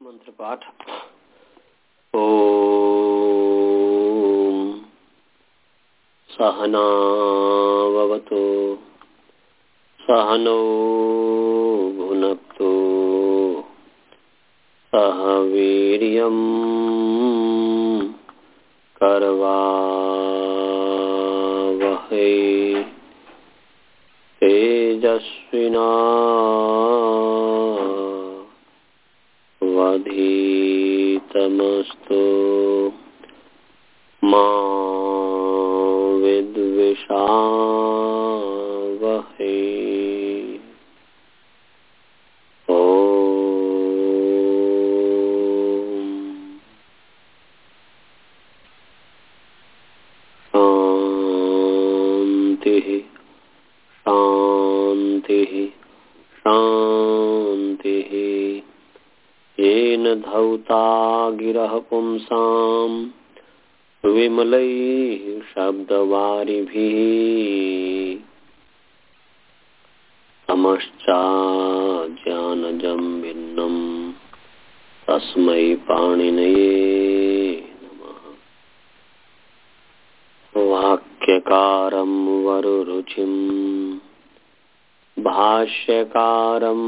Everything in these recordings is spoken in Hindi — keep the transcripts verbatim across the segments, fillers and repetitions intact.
मंत्र पाठ। ओम सहना भवतु सहनो भुनक्तु सह वीर्यं करवावहै तेजस्विना वधीतमस्तु मा विद्विषावहै। ओम शांति शांति शांति। येन धौता गिरः पुंसाम् विमलैः शब्दवारिभिः तमश्चाज्ञानजं भिन्नं तस्मै पाणिनये नमः। वाक्यकारं वरुरुचिं भाष्यकारं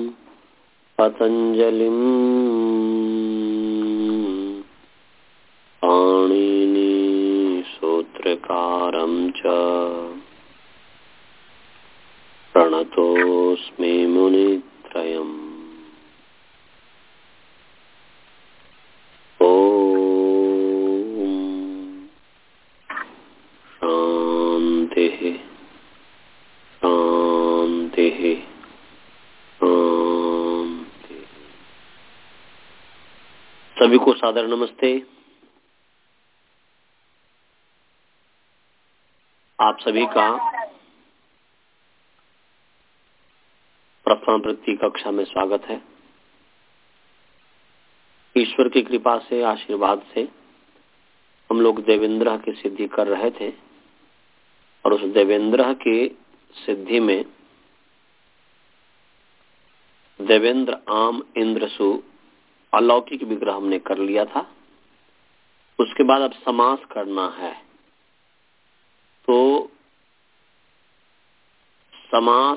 पतंजलिं पाणिनि सूत्रकारं च प्रणतोऽस्मि मुनित्रयम्। ओम शान्तिः शान्तिः शान्तिः। सभी को सादर नमस्ते। आप सभी का प्रथम वृत्ति कक्षा में स्वागत है। ईश्वर की कृपा से, आशीर्वाद से हम लोग देवेंद्र की सिद्धि कर रहे थे और उस देवेंद्र की सिद्धि में देवेंद्र आम इंद्रसु अलौकिक विग्रह हमने कर लिया था। उसके बाद अब समास करना है। तो समास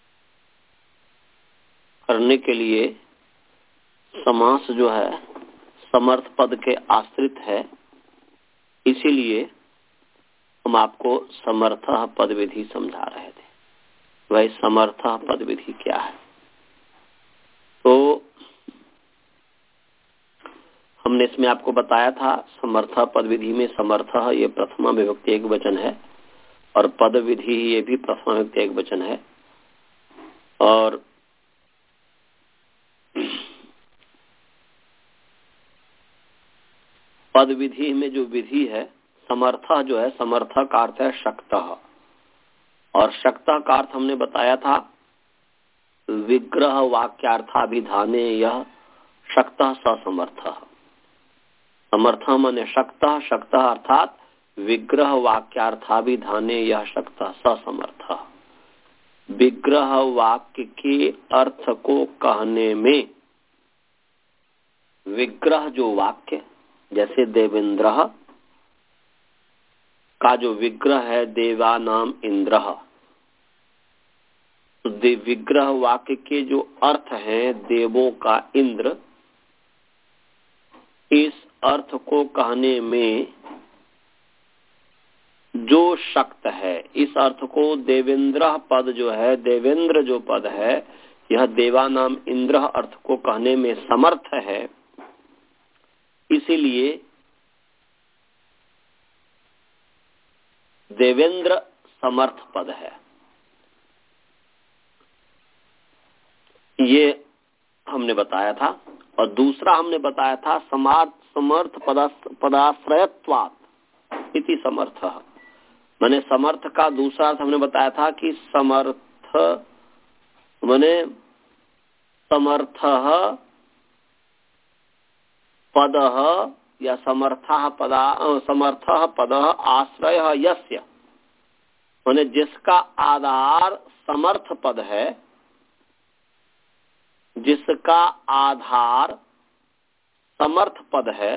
करने के लिए समास जो है समर्थ पद के आश्रित है, इसीलिए हम आपको समर्थ पद विधि समझा रहे थे। वह समर्थ पद विधि क्या है? तो हमने इसमें आपको बताया था समर्थ पद विधि में समर्थ ये प्रथमा विभक्ति एक वचन है और पद विधि ये भी प्रथमा विभक्ति एक वचन है। और पद विधि में जो विधि है समर्थ जो है, समर्थ का अर्थ है शक्त, और शक्त का अर्थ हमने बताया था विग्रह वाक्यार्थाभिधाने यह शक्त ससमर्थ। समर्थ माने शक्त, शक्त अर्थात विग्रह वाक्यार्थाभिधाने यह शक्त ससमर्थ। विग्रह वाक्य के अर्थ को कहने में विग्रह जो वाक्य, जैसे देवेंद्र का जो विग्रह है देवा नाम इंद्र, तो विग्रह वाक्य के जो अर्थ है देवों का इंद्र, इस अर्थ को कहने में जो शक्त है, इस अर्थ को देवेंद्र पद जो है, देवेंद्र जो पद है, यह देवा नाम इंद्र अर्थ को कहने में समर्थ है। इसीलिए देवेंद्र समर्थ पद है। ये हमने बताया था। और दूसरा हमने बताया था समार्थ समर्थ पदाश्रयत्वात् इति समर्थ। माने समर्थ का दूसरा हमने बताया था कि समर्थ माने समर्थ पद या समर्थ पदा समर्थ पद आश्रय यस्य, माने जिसका आधार समर्थ पद है, जिसका आधार समर्थ पद है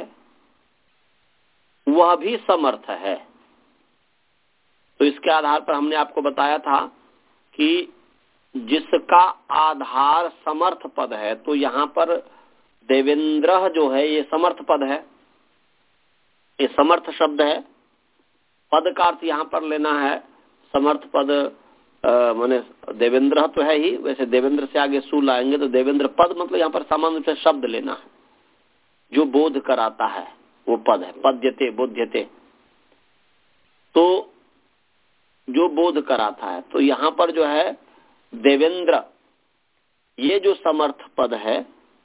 वह भी समर्थ है। तो इसके आधार पर हमने आपको बताया था कि जिसका आधार समर्थ पद है, तो यहाँ पर देवेंद्र जो है ये समर्थ पद है, ये समर्थ शब्द है। पद का अर्थ यहाँ पर लेना है समर्थ पद, माने देवेंद्र तो है ही, वैसे देवेंद्र से आगे सु लाएंगे तो देवेंद्र पद मतलब यहाँ पर सामान्य रूप से शब्द लेना है, जो बोध कराता है वो पद है। पद्यते बोध्यते, तो जो बोध कराता है। तो यहाँ पर जो है देवेंद्र ये जो समर्थ पद है,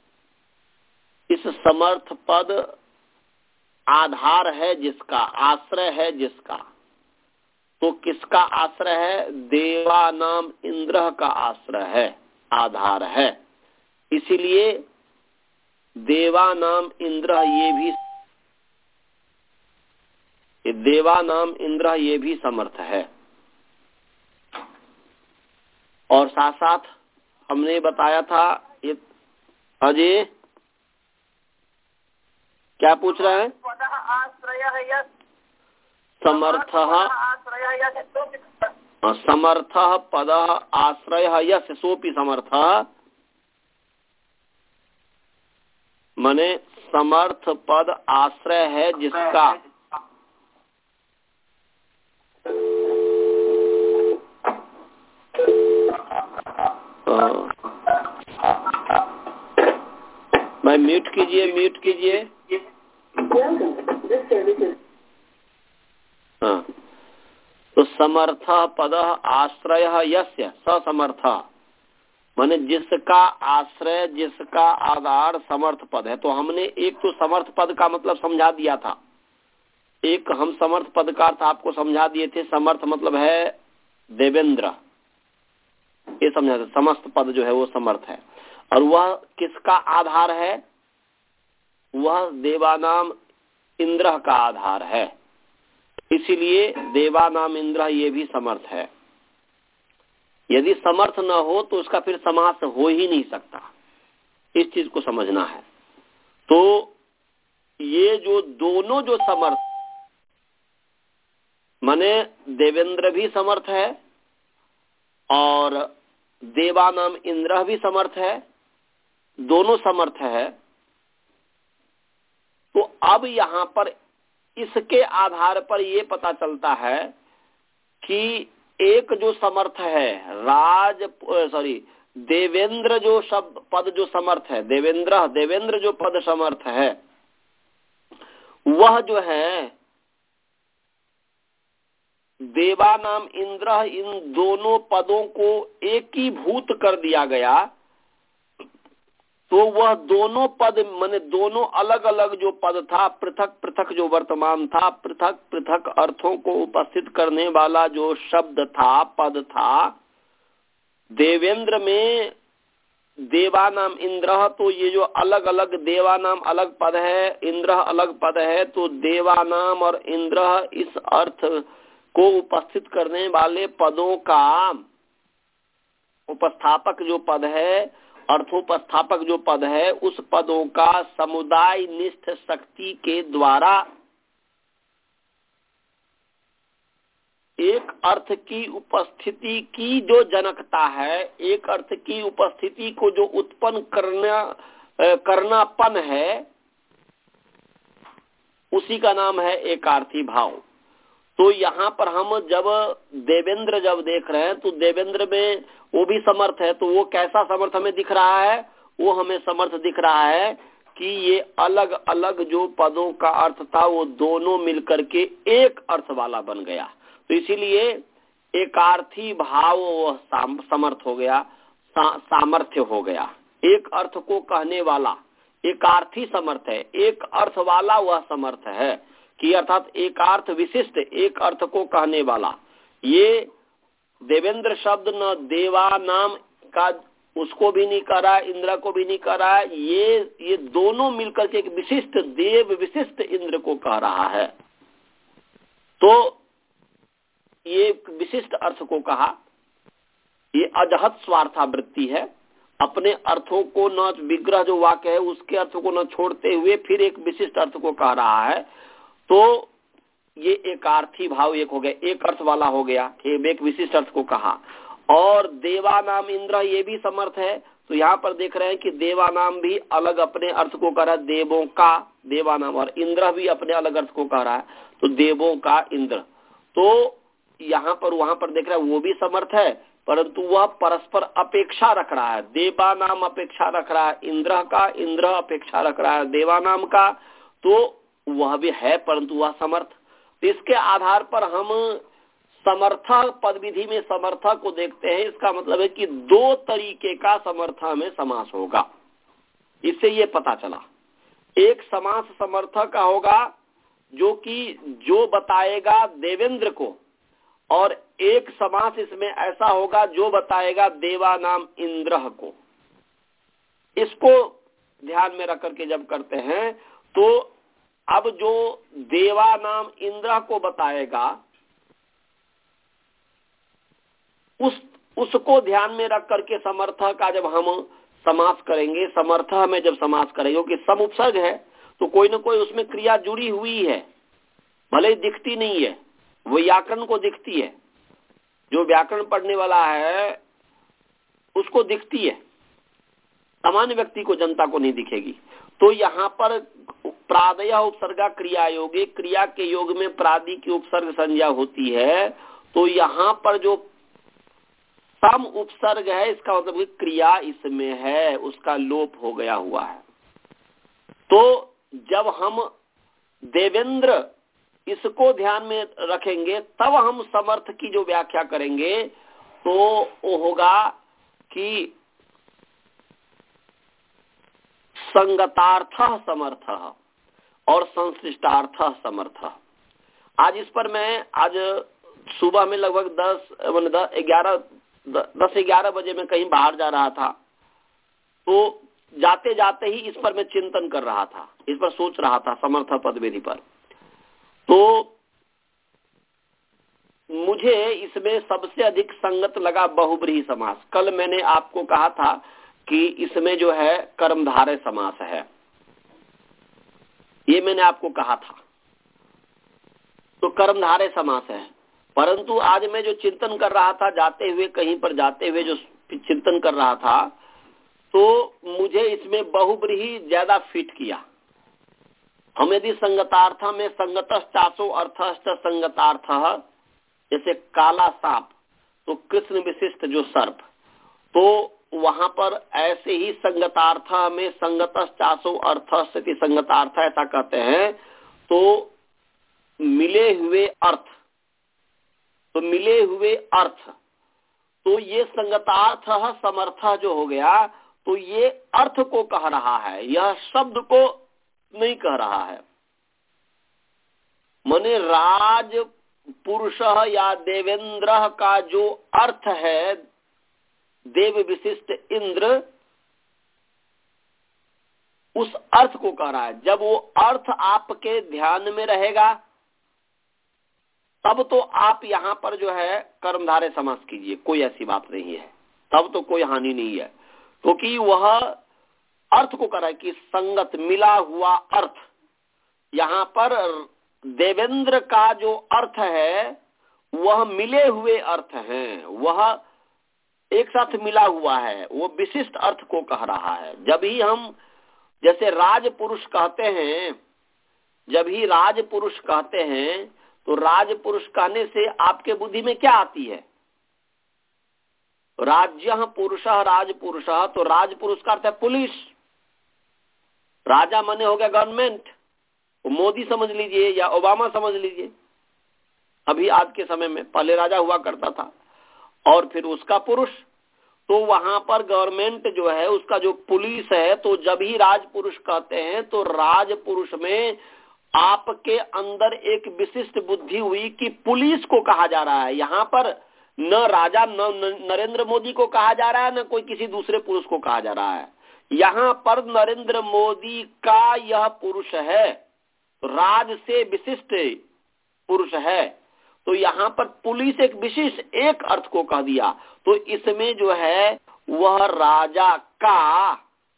इस समर्थ पद आधार है जिसका, आश्रय है जिसका, तो किसका आश्रय है? देवानाम इंद्र का आश्रय है, आधार है। इसीलिए देवानाम इंद्र ये भी देवानाम इंद्र ये भी समर्थ है। और साथ साथ हमने बताया था ये, अजय क्या पूछ रहे हैं? समर्थ समर्थ पद आश्रय यस्य सोपि समर्थ, माने समर्थ पद आश्रय है जिसका, भाई म्यूट कीजिए, म्यूट कीजिए। हाँ, तो समर्थ पद आश्रय यस्य स समर्थ, माने जिसका आश्रय, जिसका आधार समर्थ पद है। तो हमने एक तो समर्थ पद का मतलब समझा दिया था, एक हम समर्थ पद का अर्थ आपको समझा दिए थे। समर्थ मतलब है देवेंद्र, ये समझा था। समस्त पद जो है वो समर्थ है, और वह किसका आधार है? वह देवानाम इंद्र का आधार है। इसीलिए देवानाम इंद्र ये भी समर्थ है। यदि समर्थ न हो तो उसका फिर समास हो ही नहीं सकता, इस चीज को समझना है। तो ये जो दोनों जो समर्थ, माने देवेंद्र भी समर्थ है और देवानाम इंद्र भी समर्थ है, दोनों समर्थ है। तो अब यहां पर इसके आधार पर यह पता चलता है कि एक जो समर्थ है राज सॉरी देवेंद्र जो शब्द पद जो समर्थ है, देवेंद्र देवेंद्र जो पद समर्थ है, वह जो है देवानाम इंद्र, इन दोनों पदों को एकीभूत कर दिया गया। तो वह दोनों पद माने दोनों अलग अलग जो पद था, पृथक पृथक जो वर्तमान था, पृथक पृथक अर्थों को उपस्थित करने वाला जो शब्द था, पद था, देवेंद्र में देवानाम इंद्र, तो ये जो अलग अलग देवानाम अलग पद है, इंद्र अलग पद है, तो देवानाम और इंद्र इस अर्थ को उपस्थित करने वाले पदों का उपस्थापक जो पद है, अर्थोपस्थापक जो पद है, उस पदों का समुदाय निष्ठ शक्ति के द्वारा एक अर्थ की उपस्थिति की जो जनकता है, एक अर्थ की उपस्थिति को जो उत्पन्न करना करनापन है, उसी का नाम है एकार्थी भाव। तो यहाँ पर हम जब देवेंद्र जब देख रहे हैं तो देवेंद्र में वो भी समर्थ है, तो वो कैसा समर्थ हमें दिख रहा है? वो हमें समर्थ दिख रहा है कि ये अलग अलग जो पदों का अर्थ था वो दोनों मिलकर के एक अर्थ वाला बन गया। तो इसीलिए एकार्थी भाव वह समर्थ हो गया, सा, सामर्थ्य हो गया। एक अर्थ को कहने वाला एकार्थी समर्थ है, एक अर्थ वाला वह समर्थ है कि अर्थात एकार्थ विशिष्ट, एक अर्थ को कहने वाला। ये देवेंद्र शब्द न देवा नाम का उसको भी नहीं कर रहा है, इंद्र को भी नहीं कर रहा है, ये ये दोनों मिलकर के एक विशिष्ट देव विशिष्ट इंद्र को कह रहा है। तो ये विशिष्ट अर्थ को कहा, ये अजहत स्वार्थावृत्ति है अपने अर्थों को न, विग्रह जो वाक्य है उसके अर्थों को न छोड़ते हुए फिर एक विशिष्ट अर्थ को कह रहा है, तो ये एकार्थी भाव एक हो गया, एक अर्थ वाला हो गया, एक विशिष्ट अर्थ को कहा। और देवा नाम इंद्र ये भी समर्थ है, तो यहाँ पर देख रहे हैं कि देवा नाम भी अलग अपने अर्थ को कह रहा है, देवों का देवा नाम, और इंद्र भी अपने अलग अर्थ को कह रहा है, तो देवों का इंद्र। तो यहाँ पर वहां पर देख रहे हैं वो भी समर्थ है, परंतु वह परस्पर अपेक्षा रख रहा है। देवा नाम अपेक्षा रख रहा है इंद्र का, इंद्र अपेक्षा रख रहा है देवा नाम का, तो वह भी है परंतु वह समर्थ। तो इसके आधार पर हम समर्थक पद विधि में समर्थक को देखते हैं। इसका मतलब है कि दो तरीके का समर्था में समास होगा। इससे ये पता चला, एक समास समर्थक का होगा जो कि जो बताएगा देवेंद्र को, और एक समास इसमें ऐसा होगा जो बताएगा देवा नाम इंद्र को। इसको ध्यान में रख करके जब करते हैं तो अब जो देवा नाम इंद्र को बताएगा उस उसको ध्यान में रख करके समर्थ का जब हम समास करेंगे, समर्थ में जब समास करेंगे, क्योंकि सम उपसर्ग है तो कोई ना कोई उसमें क्रिया जुड़ी हुई है, भले ही दिखती नहीं है, वो व्याकरण को दिखती है। जो व्याकरण पढ़ने वाला है उसको दिखती है, सामान्य व्यक्ति को, जनता को नहीं दिखेगी। तो यहाँ पर प्रादय उपसर्गा क्रिया योगे, क्रिया के योग में प्रादि की उपसर्ग संज्ञा होती है, तो यहाँ पर जो सम उपसर्ग है इसका मतलब क्रिया इसमें है, उसका लोप हो गया हुआ है। तो जब हम देवेंद्र इसको ध्यान में रखेंगे तब हम समर्थ की जो व्याख्या करेंगे तो वो होगा कि संगतार्थ समर्थ और संश्लिष्टार्थ समर्थ। आज इस पर मैं आज सुबह में लगभग दस ग्यारह दस ग्यारह बजे में कहीं बाहर जा रहा था, तो जाते जाते ही इस पर मैं चिंतन कर रहा था, इस पर सोच रहा था समर्थ पद विधि पर। तो मुझे इसमें सबसे अधिक संगत लगा बहुब्रीहि समास। कल मैंने आपको कहा था कि इसमें जो है कर्मधारय समास है, ये मैंने आपको कहा था, तो कर्मधारय समास है। परंतु आज मैं जो चिंतन कर रहा था, जाते हुए कहीं पर जाते हुए जो चिंतन कर रहा था, तो मुझे इसमें बहुब्रीहि ज्यादा फिट किया। हम यदि संगतार्थ में संगतश्चासो अर्थश्च संगतार्थ, जैसे काला सांप तो कृष्ण विशिष्ट जो सर्प, तो वहां पर ऐसे ही संगतार्थ में संगतश्चासो अर्थश्च संगतार्थ ऐसा कहते हैं। तो मिले हुए अर्थ, तो मिले हुए अर्थ, तो ये संगतार्थ समर्थ जो हो गया, तो ये अर्थ को कह रहा है, यह शब्द को नहीं कह रहा है। माने राज पुरुष या देवेंद्र का जो अर्थ है, देव विशिष्ट इंद्र, उस अर्थ को कह रहा है। जब वो अर्थ आपके ध्यान में रहेगा तब तो आप यहाँ पर जो है कर्मधारय समास कीजिए, कोई ऐसी बात नहीं है, तब तो कोई हानि नहीं है, क्योंकि तो वह अर्थ को कह रहा है कि संगत मिला हुआ अर्थ। यहाँ पर देवेंद्र का जो अर्थ है वह मिले हुए अर्थ हैं, वह एक साथ मिला हुआ है, वो विशिष्ट अर्थ को कह रहा है। जब ही हम जैसे राज पुरुष कहते हैं, जब ही राज पुरुष कहते हैं तो राज पुरुष कहने से आपके बुद्धि में क्या आती है? राज्य पुरुष राज पुरुष, तो राज पुरुष का अर्थ है पुलिस। राजा माने हो गया गवर्नमेंट, मोदी समझ लीजिए या ओबामा समझ लीजिए, अभी आज के समय में, पहले राजा हुआ करता था, और फिर उसका पुरुष, तो वहां पर गवर्नमेंट जो है उसका जो पुलिस है। तो जब ही राज पुरुष कहते हैं तो राज पुरुष में आपके अंदर एक विशिष्ट बुद्धि हुई कि पुलिस को कहा जा रहा है। यहाँ पर न राजा न नरेंद्र मोदी को कहा जा रहा है, न कोई किसी दूसरे पुरुष को कहा जा रहा है। यहाँ पर नरेंद्र मोदी का यह पुरुष है, राज से विशिष्ट पुरुष है, तो यहाँ पर पुलिस एक विशेष एक अर्थ को कह दिया। तो इसमें जो है वह राजा का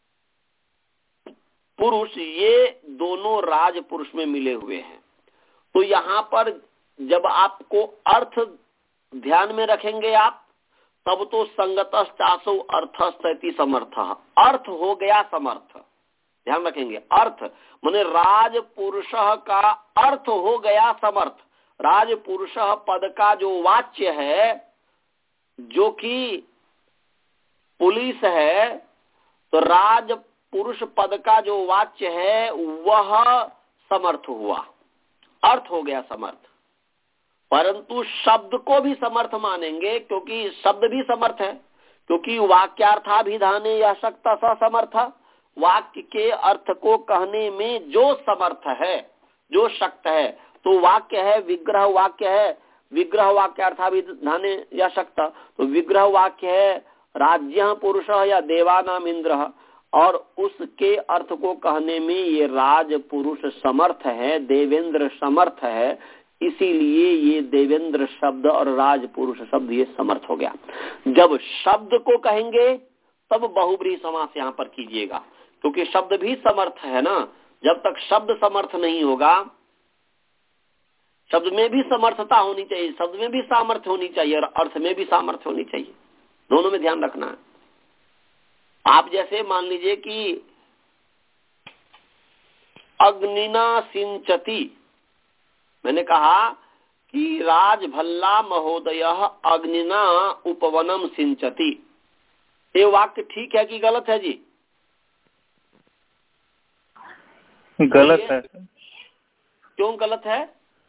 पुरुष, ये दोनों राज पुरुष में मिले हुए हैं। तो यहाँ पर जब आपको अर्थ ध्यान में रखेंगे आप, तब तो संगतश्चासो अर्थस्थैति समर्थ, अर्थ हो गया समर्थ। ध्यान रखेंगे, अर्थ माने राज पुरुष का अर्थ हो गया समर्थ। राज पुरुष पद का जो वाच्य है, जो कि पुलिस है, तो राज पुरुष पद का जो वाच्य है वह समर्थ हुआ, अर्थ हो गया समर्थ। परंतु शब्द को भी समर्थ मानेंगे, क्योंकि शब्द भी समर्थ है, क्योंकि वाक्यार्थाभिधाने या शक्ता स समर्थ, वाक्य के अर्थ को कहने में जो समर्थ है, जो शक्त है, तो वाक्य है, विग्रह वाक्य है, विग्रह वाक्यार्थाभिधाने या शक्ता, तो विग्रह वाक्य है राज्य पुरुष या देवानाम इंद्र, और उसके अर्थ को कहने में ये राज पुरुष समर्थ है, देवेंद्र समर्थ है, इसीलिए ये देवेंद्र शब्द और राज पुरुष शब्द ये समर्थ हो गया। जब शब्द को कहेंगे तब बहुब्रीहि समास यहाँ पर कीजिएगा, क्योंकि शब्द भी समर्थ है ना। जब तक शब्द समर्थ नहीं होगा, शब्द में भी समर्थता होनी चाहिए, शब्द में भी सामर्थ्य होनी चाहिए और अर्थ में भी सामर्थ्य होनी चाहिए, दोनों में ध्यान रखना है। आप जैसे मान लीजिए कि अग्निना सिंचती, मैंने कहा कि राजभल्ला महोदय अग्निना उपवनम सिंचती, ये वाक्य ठीक है कि गलत है जी? गलत है। क्यों गलत है?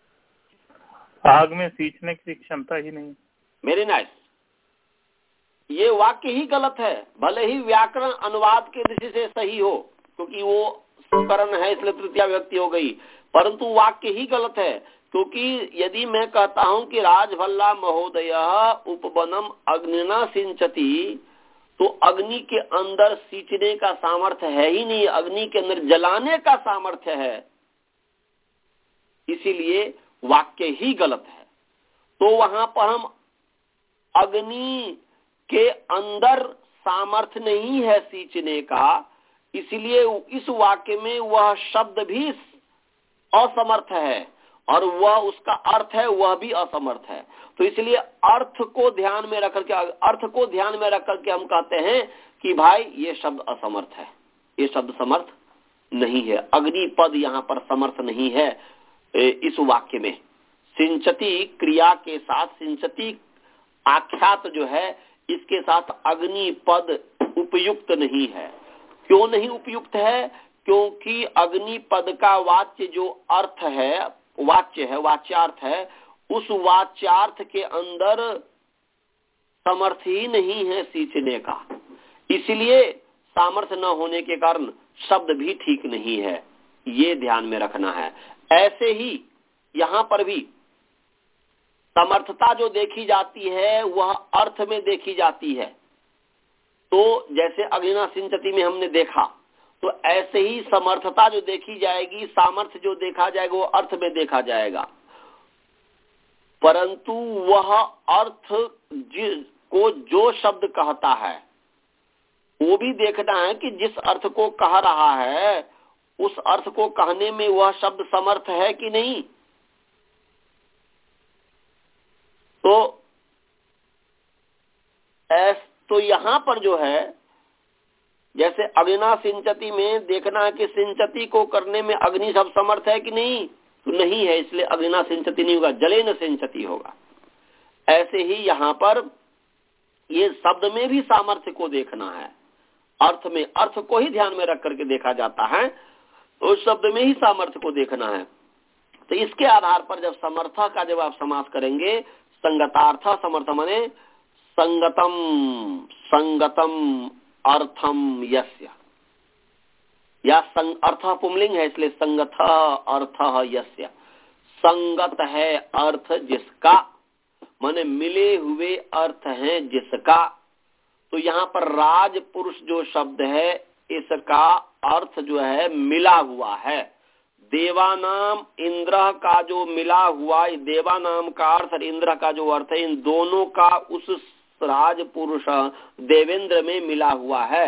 आग में सींचने की क्षमता ही नहीं। वेरी नाइस, ये वाक्य ही गलत है, भले ही व्याकरण अनुवाद के दृष्टि से सही हो, क्योंकि वो करण है इसलिए तृतीया व्यक्ति हो गई, परंतु वाक्य ही गलत है। क्योंकि यदि मैं कहता हूं कि राजभल्ला महोदय उपवनम अग्निना सिंचती, तो अग्नि के अंदर सींचने का सामर्थ्य है ही नहीं, अग्नि के अंदर जलाने का सामर्थ्य है, इसीलिए वाक्य ही गलत है। तो वहां पर हम अग्नि के अंदर सामर्थ्य नहीं है सींचने का, इसलिए इस वाक्य में वह शब्द भी असमर्थ है और वह उसका अर्थ है वह भी असमर्थ है। तो इसलिए अर्थ को ध्यान में रख करके अर्थ को ध्यान में रख करके हम कहते हैं कि भाई ये शब्द असमर्थ है, ये शब्द समर्थ नहीं है, अग्नि पद यहाँ पर समर्थ नहीं है। इस वाक्य में सिंचती क्रिया के साथ, सिंचती आख्यात जो है इसके साथ अग्नि पद उपयुक्त नहीं है। क्यों नहीं उपयुक्त है? क्योंकि अग्नि पद का वाच्य जो अर्थ है, वाच्य है, वाच्यार्थ है, उस वाच्यार्थ के अंदर समर्थ ही नहीं है सींचने का, इसलिए सामर्थ्य न होने के कारण शब्द भी ठीक नहीं है, ये ध्यान में रखना है। ऐसे ही यहाँ पर भी समर्थता जो देखी जाती है वह अर्थ में देखी जाती है। तो जैसे अग्निना सिंचती में हमने देखा, तो ऐसे ही समर्थता जो देखी जाएगी, सामर्थ्य जो देखा जाएगा वो अर्थ में देखा जाएगा, परंतु वह अर्थ को जो शब्द कहता है वो भी देखना है कि जिस अर्थ को कह रहा है उस अर्थ को कहने में वह शब्द समर्थ है कि नहीं। तो ऐस तो यहाँ पर जो है जैसे अग्निना सिंचती में देखना है कि सिंचती को करने में अग्नि सब समर्थ है कि नहीं, तो नहीं है, इसलिए अग्निना सिंचती नहीं होगा, जले न सिंचती होगा। ऐसे ही यहाँ पर ये शब्द में भी सामर्थ्य को देखना है, अर्थ में, अर्थ को ही ध्यान में रख करके देखा जाता है, तो शब्द में ही सामर्थ्य को देखना है। तो इसके आधार पर जब समर्थ का जब आप समास करेंगे, संगतार्थ समर्थ माने संगतम, संगतम अर्थम यस्य, या संग अर्थ पुंलिंग है इसलिए संगत अर्थ यस्य, संगत है अर्थ जिसका, माने मिले हुए अर्थ है जिसका। तो यहाँ पर राज पुरुष जो शब्द है इसका अर्थ जो है मिला हुआ है, देवानाम इंद्र का जो मिला हुआ, देवानाम का अर्थ और इंद्र का जो अर्थ है, इन दोनों का उस राज पुरुष देवेंद्र में मिला हुआ है,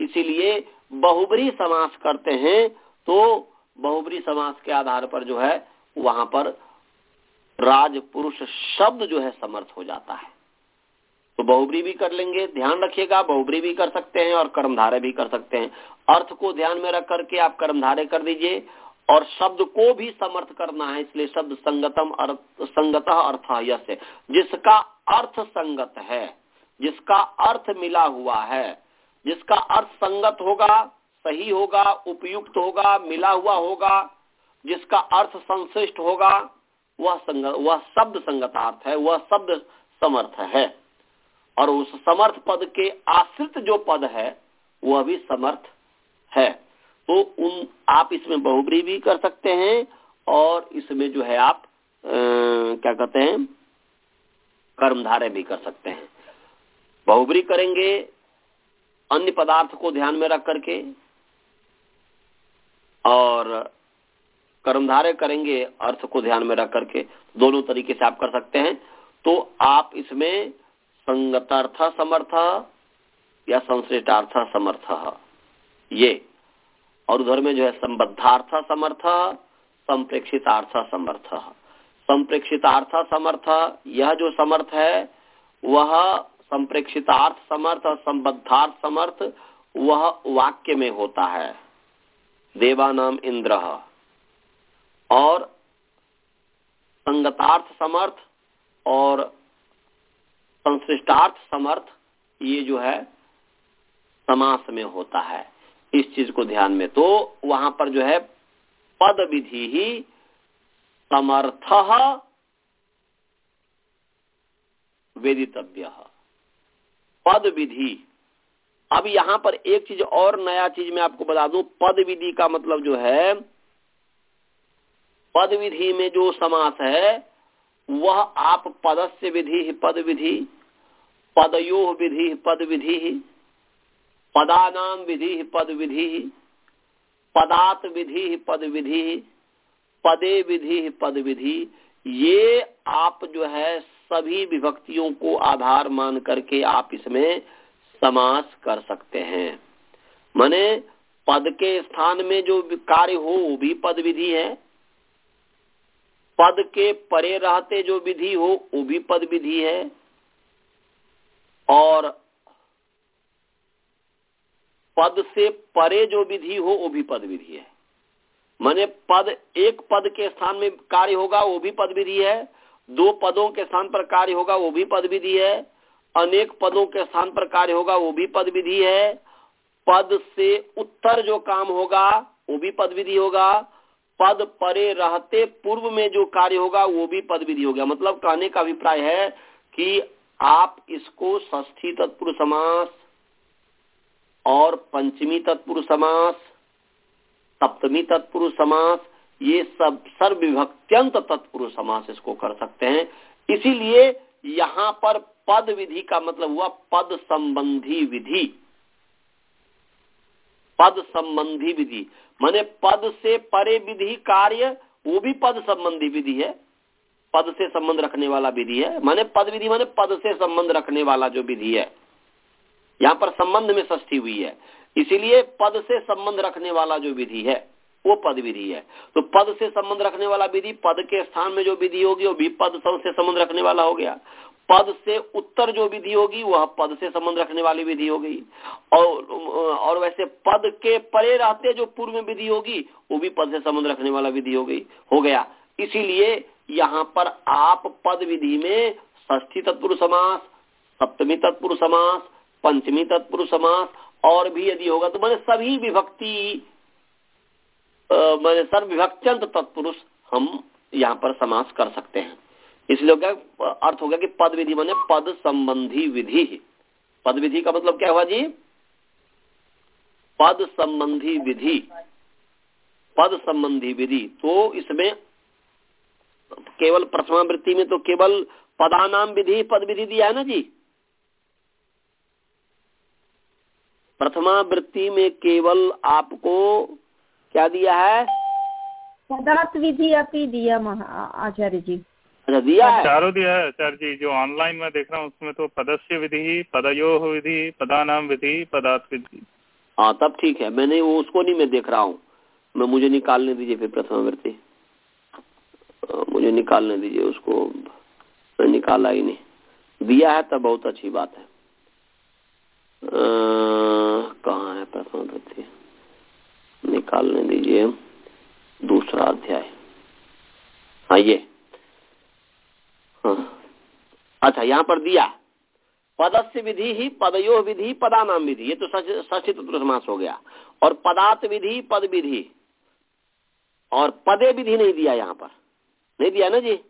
इसीलिए बहुब्री समास करते हैं तो बहुब्री समास के आधार पर जो है वहां पर राजपुरुष शब्द जो है समर्थ हो जाता है। तो बहुब्री भी कर लेंगे, ध्यान रखिएगा, बहुब्री भी कर सकते हैं और कर्मधारय भी कर सकते हैं। अर्थ को ध्यान में रख करके आप कर्मधारय कर दीजिए और शब्द को भी समर्थ करना है, इसलिए शब्द संगतम अर्थ संगतः अर्थ यस्य, जिसका अर्थ संगत है, जिसका अर्थ मिला हुआ है, जिसका अर्थ संगत होगा, सही होगा, उपयुक्त होगा, मिला हुआ होगा, जिसका अर्थ संश्लिष्ट होगा, वह संगत, वह शब्द संगतार्थ है, वह शब्द समर्थ है। और उस समर्थ पद के आश्रित जो पद है वह भी समर्थ है। तो उन आप इसमें बहुब्री भी कर सकते हैं और इसमें जो है आप आ, क्या कहते हैं कर्मधारय भी कर सकते हैं। बहुब्री करेंगे अन्य पदार्थ को ध्यान में रख करके और कर्मधारय करेंगे अर्थ को ध्यान में रख करके, दोनों तरीके से आप कर सकते हैं। तो आप इसमें संगतार्थ समर्थ या संश्लिष्टार्थ समर्थ ये, और उधर में जो है संबद्धार्थ समर्थ, संप्रेक्षितार्थ समर्थ। संप्रेक्षितार्थ समर्थ यह जो समर्थ है वह संप्रेक्षितार्थ समर्थ और संबद्धार्थ समर्थ वह वाक्य में होता है, देवानाम इंद्र। और संगतार्थ समर्थ और संश्लिष्टार्थ समर्थ ये जो है समास में होता है, इस चीज को ध्यान में। तो वहां पर जो है पद विधि ही समर्थ वेदितव्य, पद विधि। अब यहां पर एक चीज और नया चीज मैं आपको बता दूं, पद विधि का मतलब जो है पद विधि में जो समास है वह आप पदस्य विधि पद विधि, पदयो विधि पद विधि, पदानाम विधि पद विधि, पदात विधि पद विधि, पदे विधि पद विधि, ये आप जो है सभी विभक्तियों को आधार मान करके आप इसमें समास कर सकते हैं। माने पद के स्थान में जो कार्य हो वो भी पद विधि है, पद के परे रहते जो विधि हो वो भी पद विधि है, और पद से परे जो विधि हो वो भी पद विधि है। माने पद एक पद के स्थान में कार्य होगा वो भी पद विधि है, दो पदों के स्थान पर कार्य होगा वो भी पद विधि है, अनेक पदों के स्थान पर कार्य होगा वो भी पद विधि है, पद से उत्तर जो काम होगा वो भी पद विधि होगा, पद परे रहते पूर्व में जो कार्य होगा वो भी पद विधि हो गया। मतलब कहने का अभिप्राय है कि आप इसको षष्ठी तत्पुरुष समास और पंचमी तत्पुरुष समास, सप्तमी तत्पुरुष समास, ये सब सर्वविभक्त्यंत तत्पुरुष समास इसको कर सकते हैं। इसीलिए यहाँ पर पद विधि का मतलब हुआ पद संबंधी विधि, पद संबंधी विधि माने पद से परे विधि कार्य वो भी पद संबंधी विधि है, पद से संबंध रखने वाला विधि है। माने पद विधि माने पद से संबंध रखने वाला जो विधि है, यहाँ पर संबंध में षष्ठी हुई है, इसीलिए पद से संबंध रखने वाला जो विधि है वो पद विधि है। तो पद से संबंध रखने वाला विधि, पद के स्थान में जो विधि होगी वो भी पद से संबंध रखने वाला हो गया। पद से उत्तर जो विधि होगी वह पद से संबंध रखने वाली विधि हो गई, और और वैसे पद के परे रहते जो पूर्व में विधि होगी वो भी पद से संबंध रखने वाला विधि हो गई हो गया। इसीलिए यहाँ पर आप पद विधि में षष्ठी तत्पुरुष समास, सप्तमी तत्पुरुष समास, पंचमी तत्पुरुष समास और भी यदि होगा तो मैंने सभी विभक्ति मैंने सर्व विभक्त्यंत तत्पुरुष हम यहाँ पर समास कर सकते हैं। इसलिए क्या अर्थ होगा कि पद विधि माने पद संबंधी विधि। पद विधि का मतलब क्या हुआ जी? पद संबंधी विधि, पद संबंधी विधि। तो इसमें केवल प्रथमावृत्ति में तो केवल पदानाम विधि पद विधि दिया है ना जी। प्रथमावृत्ति में केवल आपको क्या दिया है? पदार्थ विधि अपनी दिया आचार्य जी। अच्छा दिया है, चारों दिया है आचार्य जी। जो ऑनलाइन में देख रहा हूँ उसमें तो पदस्य विधि, पदयो विधि, पदानाम विधि, पदार्थ विधि। हाँ तब ठीक है, मैंने वो उसको नहीं मैं देख रहा हूँ, मैं मुझे निकालने दीजिए फिर प्रथमावृत्ति, मुझे निकालने दीजिए उसको, मैं निकाला ही नहीं, दिया है तब बहुत अच्छी बात है। कहाँ है प्रथमावृत्ति, निकालने दीजिए, दूसरा अध्याय, हाँ ये, हाँ अच्छा यहाँ पर दिया पदस्य विधि ही पदयो विधि पदानाम विधि, ये तो षष्ठी तत्पुरुष समास हो गया। और पदात विधि पद विधि और पदे विधि नहीं दिया, यहाँ पर नहीं दिया ना जी,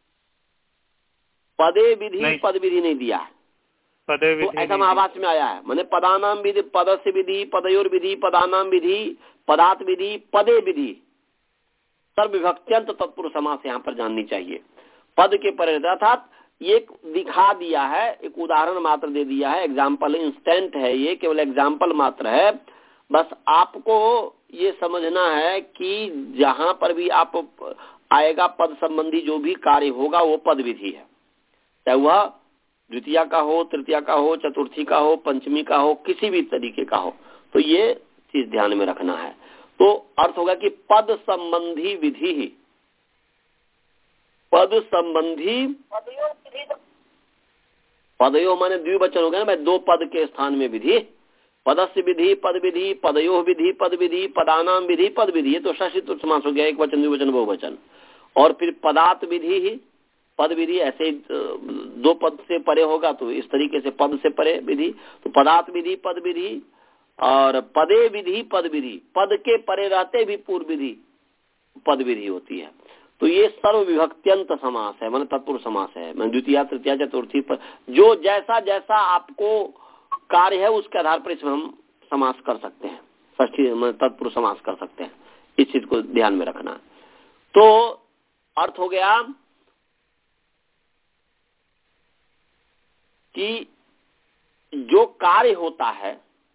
पदे विधि पद विधि नहीं दिया है, पदे तो ऐसा महाभाष्य में आया है, मैंने पदानाम विधि पदस्य विधि पदयोर विधि पदानाम विधि पदात विधि पदे विधि, सर्वविभक्त्यंत तत्पुरुष समास यहाँ पर जाननी चाहिए। पद के परे अर्थात एक दिखा दिया है, एक उदाहरण मात्र दे दिया है, एग्जाम्पल इंस्टेंट है, ये केवल एग्जाम्पल मात्र है। बस आपको ये समझना है कि जहां पर भी आप आएगा पद संबंधी जो भी कार्य होगा वो पद विधि है, चाहे वह द्वितीया का हो, तृतीया का हो, चतुर्थी का हो, पंचमी का हो, किसी भी तरीके का हो, तो ये चीज ध्यान में रखना है। तो अर्थ होगा कि पद संबंधी विधि ही, पद संबंधी, पदयो माने द्विवचन हो गया ना भाई, दो पद के स्थान में विधि, पदस्य विधि पद विधि पदयो विधि पद विधि पदानाम विधि पद विधि, ये तो षष्ठी तत्पुरुष समास हो गया, एक वचन द्विवचन बहुवचन। और फिर पदात विधि ही पद विधि, ऐसे दो पद से परे होगा तो इस तरीके से पद से परे विधि, तो पदात विधि पद विधि और पदे विधि पद विधि, पद के परे रहते भी पूर्व विधि पद विधि होती है। तो ये सर्व विभक्त्यंत समास है, मान तत्पुरुष समास है, मान द्वितीया तृतीया चतुर्थी पर जो जैसा जैसा आपको कार्य है उसके आधार पर इसमें हम समास कर सकते हैं, षष्ठी तत्पुरुष समास कर सकते हैं, इस चीज को ध्यान में रखना। तो अर्थ हो गया कि जो कार्य होता है,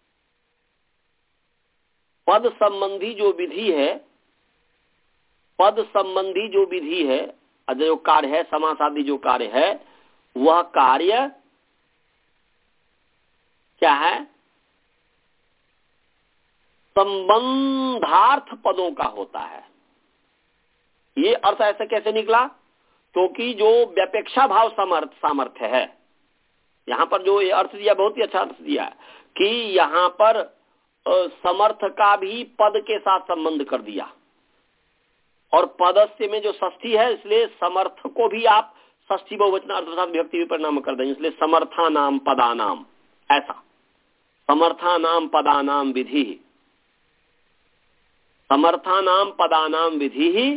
पद संबंधी जो विधि है, पद संबंधी जो विधि है, जो कार्य है, समास आदि जो कार्य है, वह कार्य क्या है, संबंधार्थ पदों का होता है। ये अर्थ ऐसे कैसे निकला, क्योंकि जो व्यपेक्षा भाव समर्थ सामर्थ्य है, यहां पर जो ये अर्थ दिया बहुत ही अच्छा अर्थ दिया है कि यहां पर समर्थ का भी पद के साथ संबंध कर दिया, और पदस्य में जो षष्ठी है इसलिए समर्थ को भी आप षष्ठी बहुवचन अर्थात विभक्ति भी परिणाम कर देंगे, इसलिए समर्था नाम पदानाम, ऐसा समर्था नाम पदानाम विधि, समर्था नाम पदानाम विधि ही,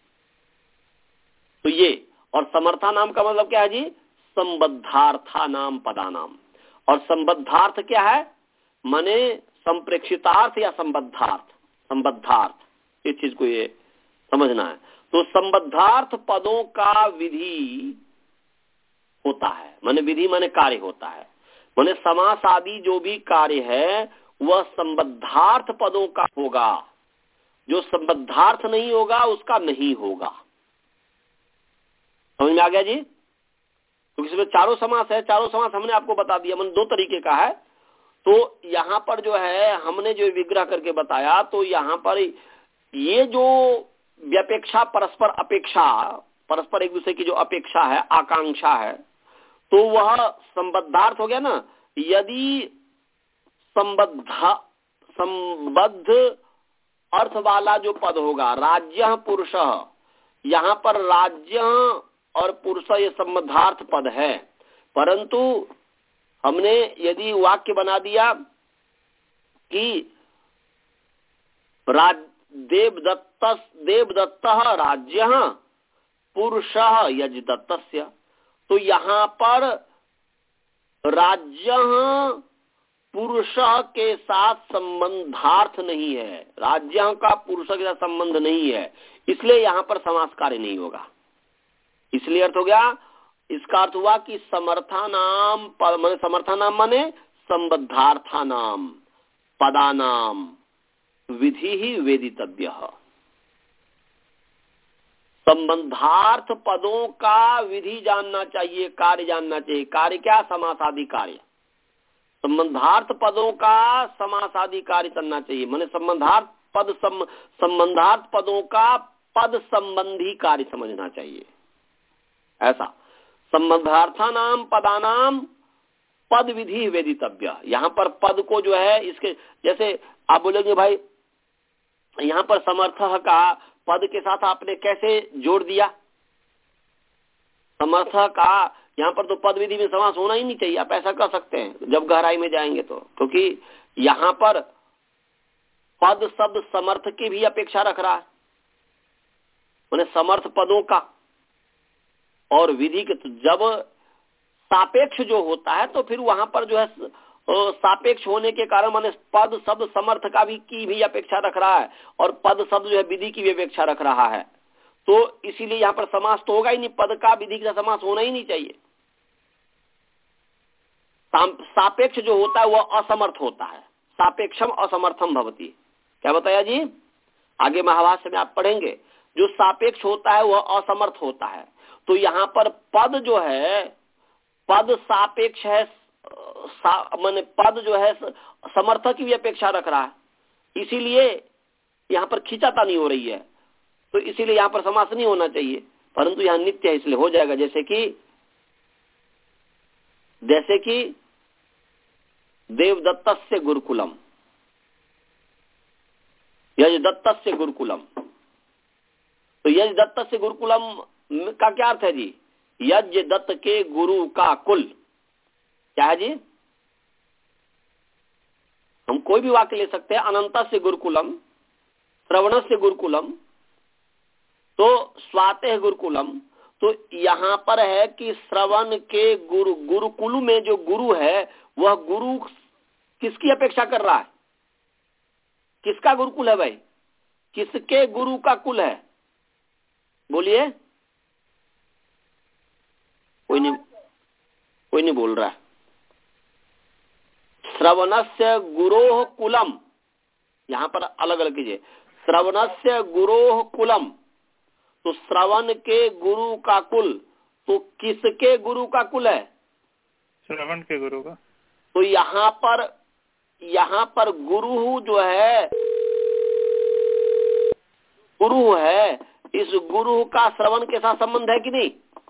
तो ये, और समर्था नाम का मतलब क्या है जी, संबद्धार्था नाम पदानाम। और संबद्धार्थ क्या है, माने संप्रेक्षितार्थ या संबद्धार्थ, संबद्धार्थ, इस चीज को ये समझना है। तो संबद्धार्थ पदों का विधि होता है, माने विधि माने कार्य होता है, माने समास आदि जो भी कार्य है वह संबद्धार्थ पदों का होगा, जो संबद्धार्थ नहीं होगा उसका नहीं होगा। समझ में आ गया जी? तो इसमें चारों समास है, चारों समास हमने आपको बता दिया, मन दो तरीके का है। तो यहाँ पर जो है हमने जो विग्रह करके बताया, तो यहाँ पर ये जो व्यपेक्षा परस्पर अपेक्षा, परस्पर एक दूसरे की जो अपेक्षा है, आकांक्षा है, तो वह संबद्धार्थ हो गया ना। यदि संबद्ध संबद्ध अर्थ वाला जो पद होगा, राज्य पुरुष, यहाँ पर राज्य और पुरुष ये संबद्धार्थ पद है, परंतु हमने यदि वाक्य बना दिया कि राज देवदत्त देवदत्त राज्य पुरुष यजदत्तस्य, तो यहाँ पर राज्य पुरुष के साथ संबंधार्थ नहीं है, राज्य का पुरुष के साथ संबंध नहीं है, इसलिए यहाँ पर समास कार्य नहीं होगा। इसलिए अर्थ हो गया, इसका अर्थ हुआ कि समर्था नाम माने समर्था नाम माने संबद्धार्था नाम पदानाम विधि ही वेदितव्य। संबंधार्थ पदों का विधि जानना चाहिए, कार्य जानना चाहिए। कार्य क्या? समास आदि कार्य। संबंधार्थ पदों का समास आदि कार्य करना चाहिए, माने संबंधार्थ पद सम, संबंधार्थ पदों का पद संबंधी कार्य समझना चाहिए। ऐसा संबंधार्थानाम पदानाम पद विधि वेदितव्य। यहाँ पर पद को जो है इसके, जैसे आप बोलेंगे भाई यहाँ पर समर्थः का पद के साथ आपने कैसे जोड़ दिया, समर्थः का यहाँ पर तो पद विधि में समास होना ही नहीं चाहिए। आप ऐसा कर सकते हैं जब गहराई में जाएंगे तो, क्योंकि यहाँ पर पद शब्द समर्थ की भी अपेक्षा रख रहा है, माने समर्थ पदों का और विधि के। तो जब सापेक्ष जो होता है तो फिर वहां पर जो है सापेक्ष होने के कारण माने पद शब्द समर्थ का भी की भी अपेक्षा रख रहा है और पद शब्द जो है विधि की भी अपेक्षा रख रहा है, तो इसीलिए यहाँ पर समास तो होगा ही नहीं, पद का विधि का समास होना ही नहीं चाहिए। सापेक्ष जो होता है वह असमर्थ होता है, सापेक्षम असमर्थम भवति। क्या बताया जी, आगे महाभाष्य में आप पढ़ेंगे, जो सापेक्ष होता है वह असमर्थ होता है। तो यहाँ पर पद जो है, पद सापेक्ष है, सा, माने पद जो है समर्थक की भी अपेक्षा रख रहा है, इसीलिए यहाँ पर खींचाता नहीं हो रही है, तो इसीलिए यहाँ पर समास नहीं होना चाहिए, परंतु यहाँ नित्य है इसलिए हो जाएगा। जैसे कि जैसे कि देवदत्तस्य गुरुकुलम, यजदत्तस्य गुरुकुलम, तो यजदत्तस्य गुरुकुलम का क्या अर्थ है जी, यज्ञ दत्त के गुरु का कुल। क्या है जी, हम कोई भी वाक्य ले सकते हैं, अनंतस्य गुरुकुलम, श्रवणस्य गुरुकुलम, तो स्वाते गुरुकुलम। तो यहाँ पर है कि श्रवण के गुरु, गुरुकुल में जो गुरु है वह गुरु किसकी अपेक्षा कर रहा है, किसका गुरुकुल है भाई, किसके गुरु का कुल है, बोलिए। कोई नहीं कोई नहीं बोल रहा है। श्रवणस्य गुरोह कुलम, यहाँ पर अलग अलग कीजिए, श्रवणस्य गुरोह कुलम, तो श्रवण के गुरु का कुल, तो किसके गुरु का कुल है, श्रवण के गुरु का। तो यहाँ पर यहाँ पर गुरु जो है, गुरु है, इस गुरु का श्रवण के साथ संबंध है कि नहीं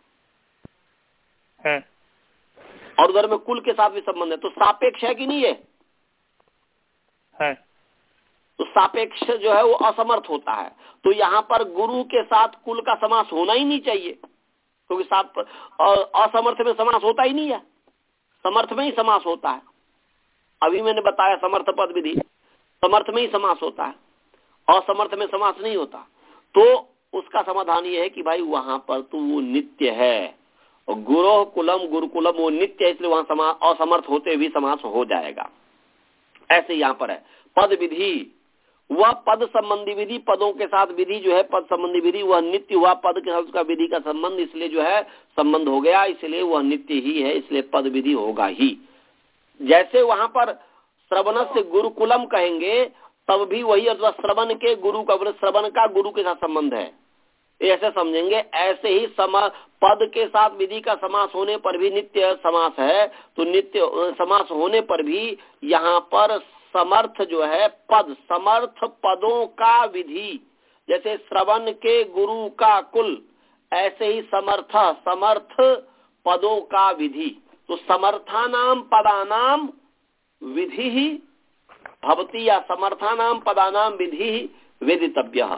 है, और उधर में कुल के साथ भी संबंध है, तो सापेक्ष है कि नहीं है, है। तो सापेक्ष जो है वो असमर्थ होता है। तो यहाँ पर गुरु के साथ कुल का समास होना ही नहीं चाहिए, क्योंकि साप असमर्थ में समास होता ही नहीं है, समर्थ में ही समास होता है। अभी मैंने बताया समर्थ पद विधि, समर्थ में ही समास होता है, असमर्थ में समास नहीं होता। तो उसका समाधान ये है कि भाई वहां पर तो वो नित्य है, और गुरोह कुलम गुरुकुलम वो नित्य है, इसलिए वहां समास असमर्थ होते हुए समास हो जाएगा। ऐसे यहाँ पर है पद विधि, वह पद संबंधी विधि, पदों के साथ विधि जो है पद संबंधी विधि, वह नित्य हुआ, पद के साथ उसका विधि का संबंध, इसलिए जो है संबंध हो गया, इसलिए वह नित्य ही है, इसलिए पद विधि होगा ही। जैसे वहां पर श्रवण से गुरुकुलम कहेंगे तब भी वही, अथवा श्रवण के गुरु का, श्रवण का गुरु के साथ संबंध है, ऐसे समझेंगे। ऐसे ही समा पद के साथ विधि का समास होने पर भी नित्य समास है, तो नित्य समास होने पर भी यहाँ पर समर्थ जो है पद, समर्थ पदों का विधि, जैसे श्रवण के गुरु का कुल, ऐसे ही समर्थ समर्थ पदों का विधि। तो समर्थानाम पदानाम विधि ही भवति, या समर्थानाम पदानाम विधि ही वेदितव्यः।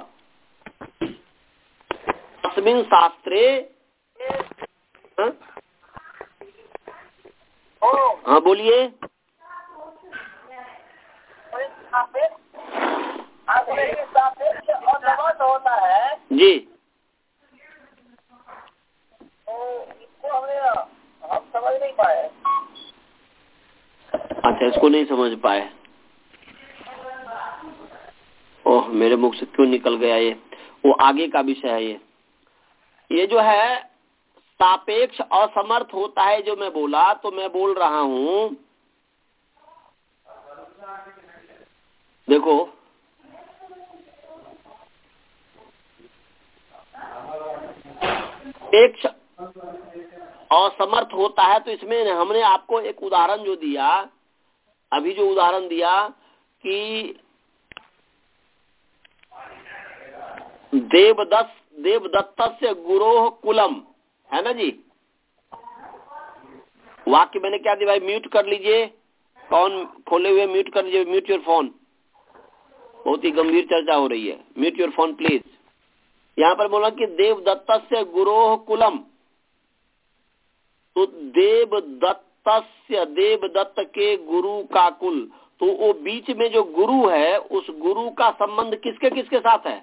अस्मिन् शास्त्रे, हाँ, हाँ बोलिए। होता है जी, इसको हमने हम समझ नहीं पाए। अच्छा, इसको नहीं समझ पाए। ओह, मेरे मुख से क्यों निकल गया ये, वो आगे का विषय है। ये ये जो है सापेक्ष असमर्थ होता है, जो मैं बोला, तो मैं बोल रहा हूं, देखो सापेक्ष असमर्थ होता है, तो इसमें हमने आपको एक उदाहरण जो दिया अभी जो उदाहरण दिया कि देवदत्त देवदत्तस्य गुरोह कुलम, है ना जी। वाक्य मैंने क्या दिया भाई, म्यूट कर लीजिए, कौन खोले हुए म्यूट कर लीजिए, म्यूट योर फोन, बहुत ही गंभीर चर्चा हो रही है, म्यूट योर फोन प्लीज। यहाँ पर बोला कि देवदत्तस्य गुरोह कुलम, तो देवदत्तस्य देवदत्त के गुरु का कुल, तो वो बीच में जो गुरु है उस गुरु का संबंध किसके किसके साथ है?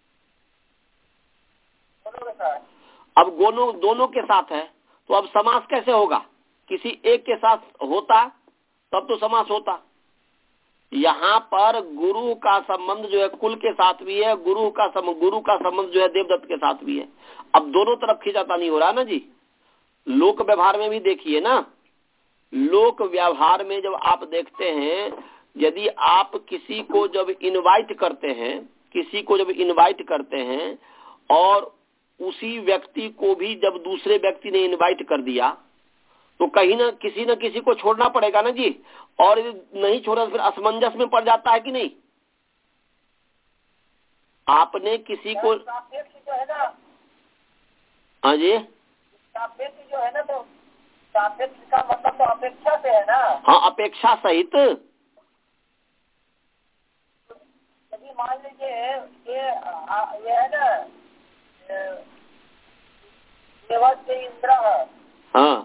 अब दोनों दोनों के साथ है, तो अब समास कैसे होगा? किसी एक के साथ होता तब तो समास होता। यहाँ पर गुरु का संबंध जो है कुल के साथ भी है, गुरु का संबंध गुरु का संबंध जो है देवदत्त के साथ भी है। अब दोनों तरफ खिंचाता नहीं हो रहा ना जी। लोक व्यवहार में भी देखिए ना, लोक व्यवहार में जब आप देखते हैं, यदि आप किसी को जब इनवाइट करते हैं, किसी को जब इनवाइट करते हैं और उसी व्यक्ति को भी जब दूसरे व्यक्ति ने इनवाइट कर दिया, तो कहीं ना किसी न किसी को छोड़ना पड़ेगा ना जी। और यदि नहीं छोड़ा तो फिर असमंजस में पड़ जाता है कि नहीं? आपने किसी को, जो है ना, हाँ जी, सापेक्ष जो है ना, तो सापेक्ष का मतलब तो अपेक्षा से है ना। हाँ, अपेक्षा सहित। यदि मान लीजिए ये ये है ना, देवस्य इंद्र, हाँ,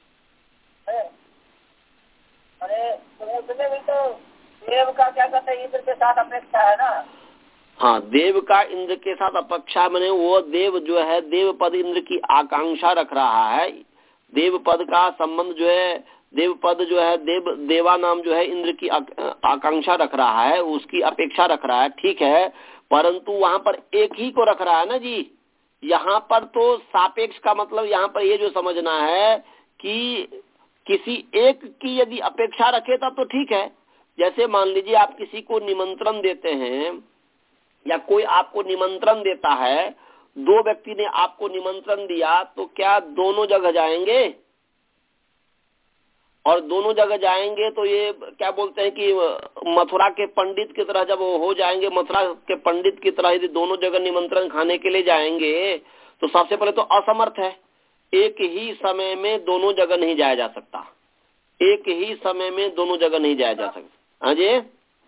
अरे तो उसमें भी तो देव का क्या कहते हैं, इंद्र के साथ अपेक्षा है ना। हाँ, देव का इंद्र के साथ अपेक्षा, मैंने वो देव जो है देव पद इंद्र की आकांक्षा रख रहा है। देव पद का संबंध जो है, देव पद जो है देव देवा नाम जो है इंद्र की आकांक्षा रख रहा है, उसकी अपेक्षा रख रहा है, ठीक है। परंतु वहां पर एक ही को रख रहा है ना जी। यहाँ पर तो सापेक्ष का मतलब यहाँ पर ये जो समझना है कि किसी एक की यदि अपेक्षा रखे तब तो ठीक है। जैसे मान लीजिए आप किसी को निमंत्रण देते हैं या कोई आपको निमंत्रण देता है, दो व्यक्ति ने आपको निमंत्रण दिया, तो क्या दोनों जगह जाएंगे? और दोनों जगह जाएंगे तो ये क्या बोलते हैं कि मथुरा के पंडित की तरह जब वो हो जाएंगे, मथुरा के पंडित की तरह यदि दोनों जगह निमंत्रण खाने के लिए जाएंगे तो सबसे पहले तो असमर्थ है। एक ही समय में दोनों जगह नहीं जाया जा सकता, एक ही समय में दोनों जगह नहीं जाया जा सकता। हाँ जी,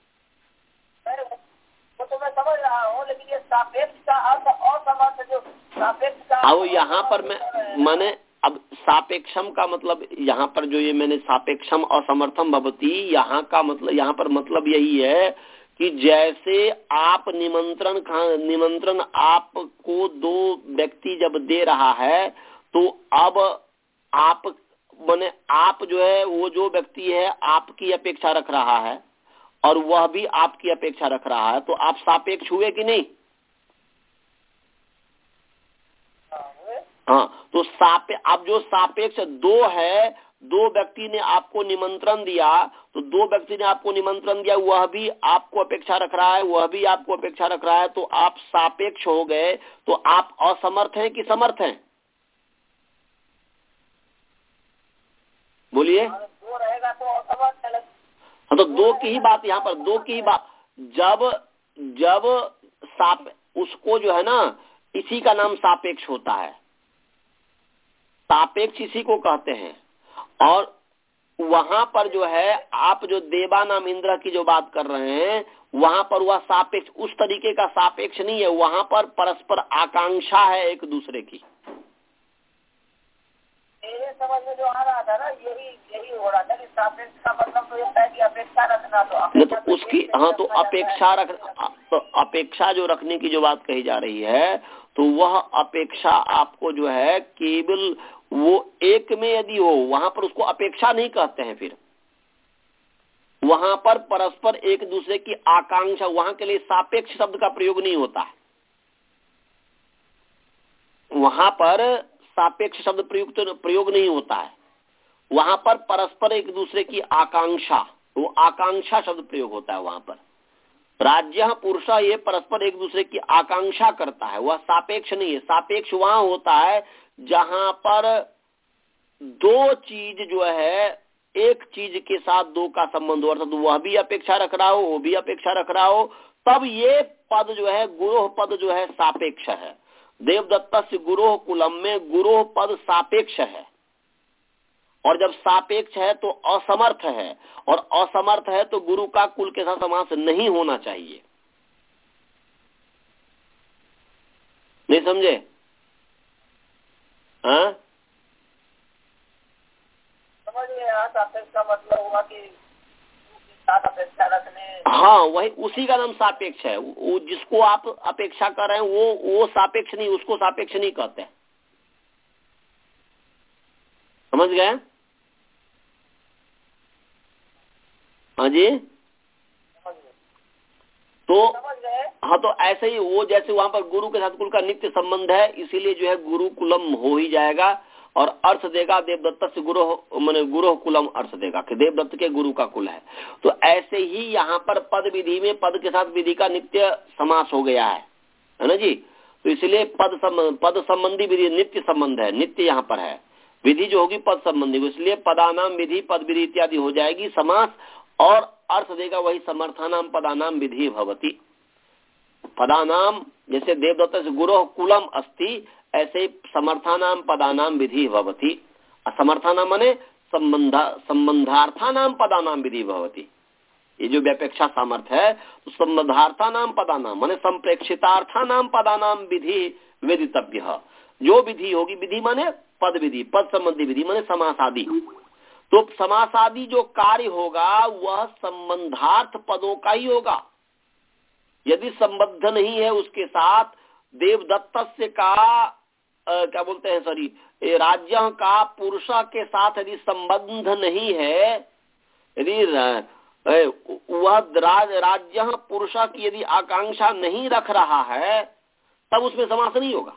वो तो मैं समझ रहा हूँ, लेकिन ये सापेक्ष का अर्थ असमर्थ, जो सापेक्ष का अब यहाँ पर मैं मैंने अब सापेक्षम का मतलब यहाँ पर जो ये मैंने सापेक्षम असमर्थम भवती, यहाँ का मतलब यहाँ पर मतलब यही है कि जैसे आप निमंत्रण खा निमंत्रण आपको दो व्यक्ति जब दे रहा है, तो अब आप माने आप जो है वो जो व्यक्ति है आपकी अपेक्षा रख रहा है और वह भी आपकी अपेक्षा रख रहा है, तो आप सापेक्ष हुए कि नहीं? हाँ, तो सापे अब जो सापेक्ष दो है, दो व्यक्ति ने आपको निमंत्रण दिया, तो दो व्यक्ति ने आपको निमंत्रण दिया, वह भी आपको अपेक्षा रख रहा है, वह भी आपको अपेक्षा रख रहा है, तो आप सापेक्ष हो गए। तो आप असमर्थ हैं कि समर्थ हैं? बोलिए। दो रहेगा तो असमर्थ है। हाँ, तो दो की ही बात यहाँ पर, दो की ही बात। जब जब साप उसको जो है ना, इसी का नाम सापेक्ष होता है, सापेक्ष इसी को कहते हैं। और वहां पर जो है आप जो देवा नाम इंद्र की जो बात कर रहे हैं, वहां पर वह सापेक्ष उस तरीके का सापेक्ष नहीं है, वहां पर परस्पर आकांक्षा है एक दूसरे की। मेरे समझ में जो आ रहा था ना, यही यही हो रहा था कि सापेक्ष का मतलब तो ये है कि अपेक्षा रखना, तो अपेक्षा तो उसकी हाँ, तो अपेक्षा रख तो अपेक्षा जो रखने की जो बात कही जा रही है, तो वह अपेक्षा आपको जो है केवल वो एक में यदि हो, वहां पर उसको अपेक्षा नहीं कहते हैं। फिर वहां पर परस्पर एक दूसरे की आकांक्षा, वहां के लिए सापेक्ष शब्द का प्रयोग नहीं होता है। वहां पर सापेक्ष शब्द प्रयुक्त प्रयोग नहीं होता है, वहां पर परस्पर एक दूसरे की आकांक्षा, वो आकांक्षा शब्द प्रयोग होता है। वहां पर राज्य पुरुष ये परस्पर एक दूसरे की आकांक्षा करता है, वह सापेक्ष नहीं है। सापेक्ष वहां होता है जहां पर दो चीज जो है एक चीज के साथ दो का संबंध हो, अर्थात वह भी अपेक्षा रख रहा हो, वो भी अपेक्षा रख रहा हो, तब ये पद जो है गुरोह पद जो है सापेक्ष है। देवदत्त गुरोह कुलम में गुरोह पद सापेक्ष है, और जब सापेक्ष है तो असमर्थ है, और असमर्थ है तो गुरु का कुल के साथ समास नहीं होना चाहिए। नहीं समझे? हाँ सापेक्ष का मतलब हुआ कि साथ अपेक्षा रखने। हाँ, वही उसी का नाम सापेक्ष है। वो जिसको आप अपेक्षा कर रहे हैं वो वो सापेक्ष नहीं, उसको सापेक्ष नहीं कहते। समझ गए? हाँ जी, तो हाँ, तो ऐसे ही वो जैसे वहां पर गुरु के साथ कुल का नित्य संबंध है, इसीलिए जो है गुरु कुलम हो ही जाएगा, और अर्थ देगा देवदत्त से गुरु माने गुरु कुलम अर्थ देगा कि देवदत्त के गुरु का कुल है। तो ऐसे ही यहाँ पर पद विधि में पद के साथ विधि का नित्य समास हो गया है, है ना जी। तो इसलिए पद सम, पद संबंधी विधि नित्य संबंध है, नित्य यहाँ पर है, विधि जो होगी पद संबंधी, इसलिए पदानाम विधि पद विधि इत्यादि हो जाएगी समास, और अर्थ देगा वही समर्थानाम पदानाम विधि भवती। पदानाम जैसे देवदत्त से गुरु कुलम अस्ति, ऐसे समर्थानाम पदानाम विधि भवती। असमर्थानाम माने संबंधा संबंधार्थानाम पदानाम विधि भवती। ये जो व्यापेक्षा सामर्थ्य है, तो संबंधार्थानाम पदानाम माने संप्रेक्षितार्थानाम पदानाम विधि वेदितव्य। जो विधि होगी, विधि माने पद विधि, पद संबंधी विधि माने समास आदि। तो समास आदि जो कार्य होगा वह संबंधार्थ पदों का ही होगा। यदि संबद्ध नहीं है उसके साथ देवदत्त का आ, क्या बोलते हैं सॉरी राज्य का पुरुष के साथ यदि संबंध नहीं है, यदि वह राज, राज्य पुरुष की यदि आकांक्षा नहीं रख रहा है, तब उसमें समास नहीं होगा।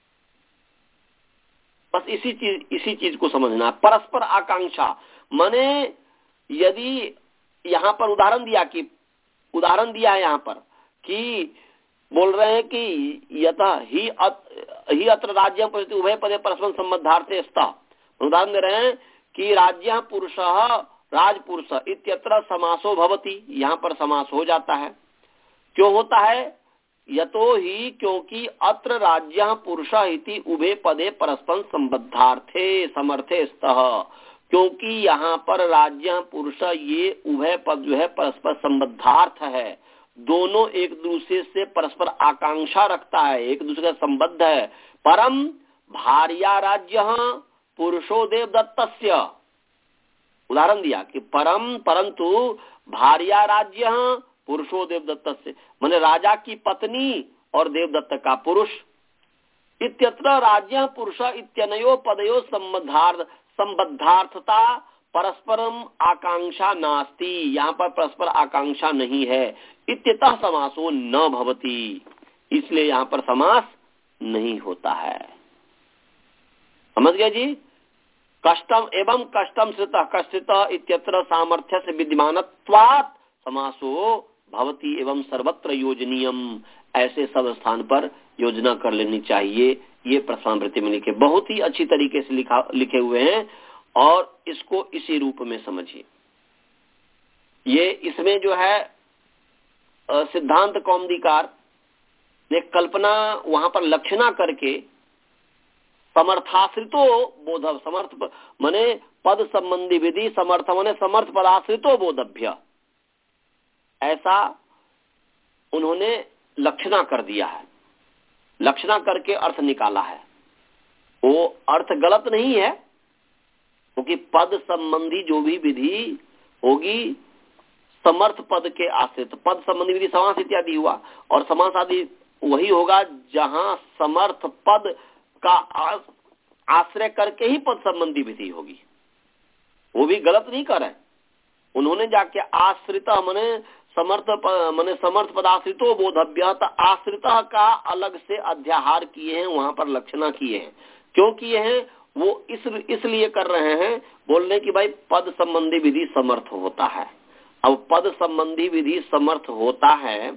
बस इसी चीज इसी चीज को समझना। परस्पर आकांक्षा माने यदि यहाँ पर उदाहरण दिया कि उदाहरण दिया है यहाँ पर कि बोल रहे हैं कि यथा ही अत, ही अत्र राज्य प्रति उभय पदे परस्पर संबद्धार्थे स्तः। उदाहरण दे रहे हैं कि राज्य पुरुष राजपुरुष इत्यत्र समासो भवति, यहाँ पर समास हो जाता है। क्यों होता है? यतो ही क्योंकि अत्र राज्य पुरुष इति उभय पदे परस्पर संबद्धार्थे समर्थे स्तः। क्योंकि यहाँ पर राज्य पुरुष ये उभय पद जो है परस्पर संबद्धार्थ है, दोनों एक दूसरे से परस्पर आकांक्षा रखता है, एक दूसरे का संबद्ध है। परम भार्या राज्य पुरुषो देवदत्तस्य। उदाहरण दिया कि परम परंतु भार्या राज्य पुरुषो देवदत्तस्य, माने राजा की पत्नी और देवदत्त का पुरुष। इत्यत्र राज्य पुरुष इत्यनयो पदयो संबद्धार्थ संबद्धार्थता परस्परम आकांक्षा नास्ति, यहाँ पर परस्पर आकांक्षा नहीं है। इत्यतः समासो न भवति, इसलिए यहाँ पर समास नहीं होता है। समझ गए जी? कष्टम एवं कष्टम श्रुतः कष्टितः इत्यत्र सामर्थ्य से विद्यमानत्वात् समासो भवति एवं सर्वत्र योजनीयम। ऐसे सब स्थान पर योजना कर लेनी चाहिए। ये प्रश्नावृत्ति में लिखे बहुत ही अच्छी तरीके से लिखा लिखे हुए हैं, और इसको इसी रूप में समझिए। ये इसमें जो है सिद्धांत कौमुदीकार ने कल्पना वहां पर लक्षणा करके समर्थाश्रितो बोध, समर्थ माने पद संबंधी विधि, समर्थ माने समर्थ पदाश्रितो बोधभ्य, ऐसा उन्होंने लक्षणा कर दिया है। लक्षणा करके अर्थ निकाला है। वो अर्थ गलत नहीं है, क्योंकि पद संबंधी जो भी विधि होगी समर्थ पद के आश्रित, पद संबंधी विधि समास इत्यादि हुआ, और समास आदि वही होगा जहां समर्थ पद का आश्रय करके ही पद संबंधी विधि होगी। वो भी गलत नहीं कर रहे। उन्होंने जाके आश्रित माने समर्थ माने समर्थ पदाश्रितो बोधभ्य, आश्रित का अलग से अध्याहार किए हैं, वहां पर लक्षणा किए हैं। क्यों किए हैं? वो इस इसलिए कर रहे हैं, बोलने की भाई पद संबंधी विधि समर्थ होता है। अब पद संबंधी विधि समर्थ होता है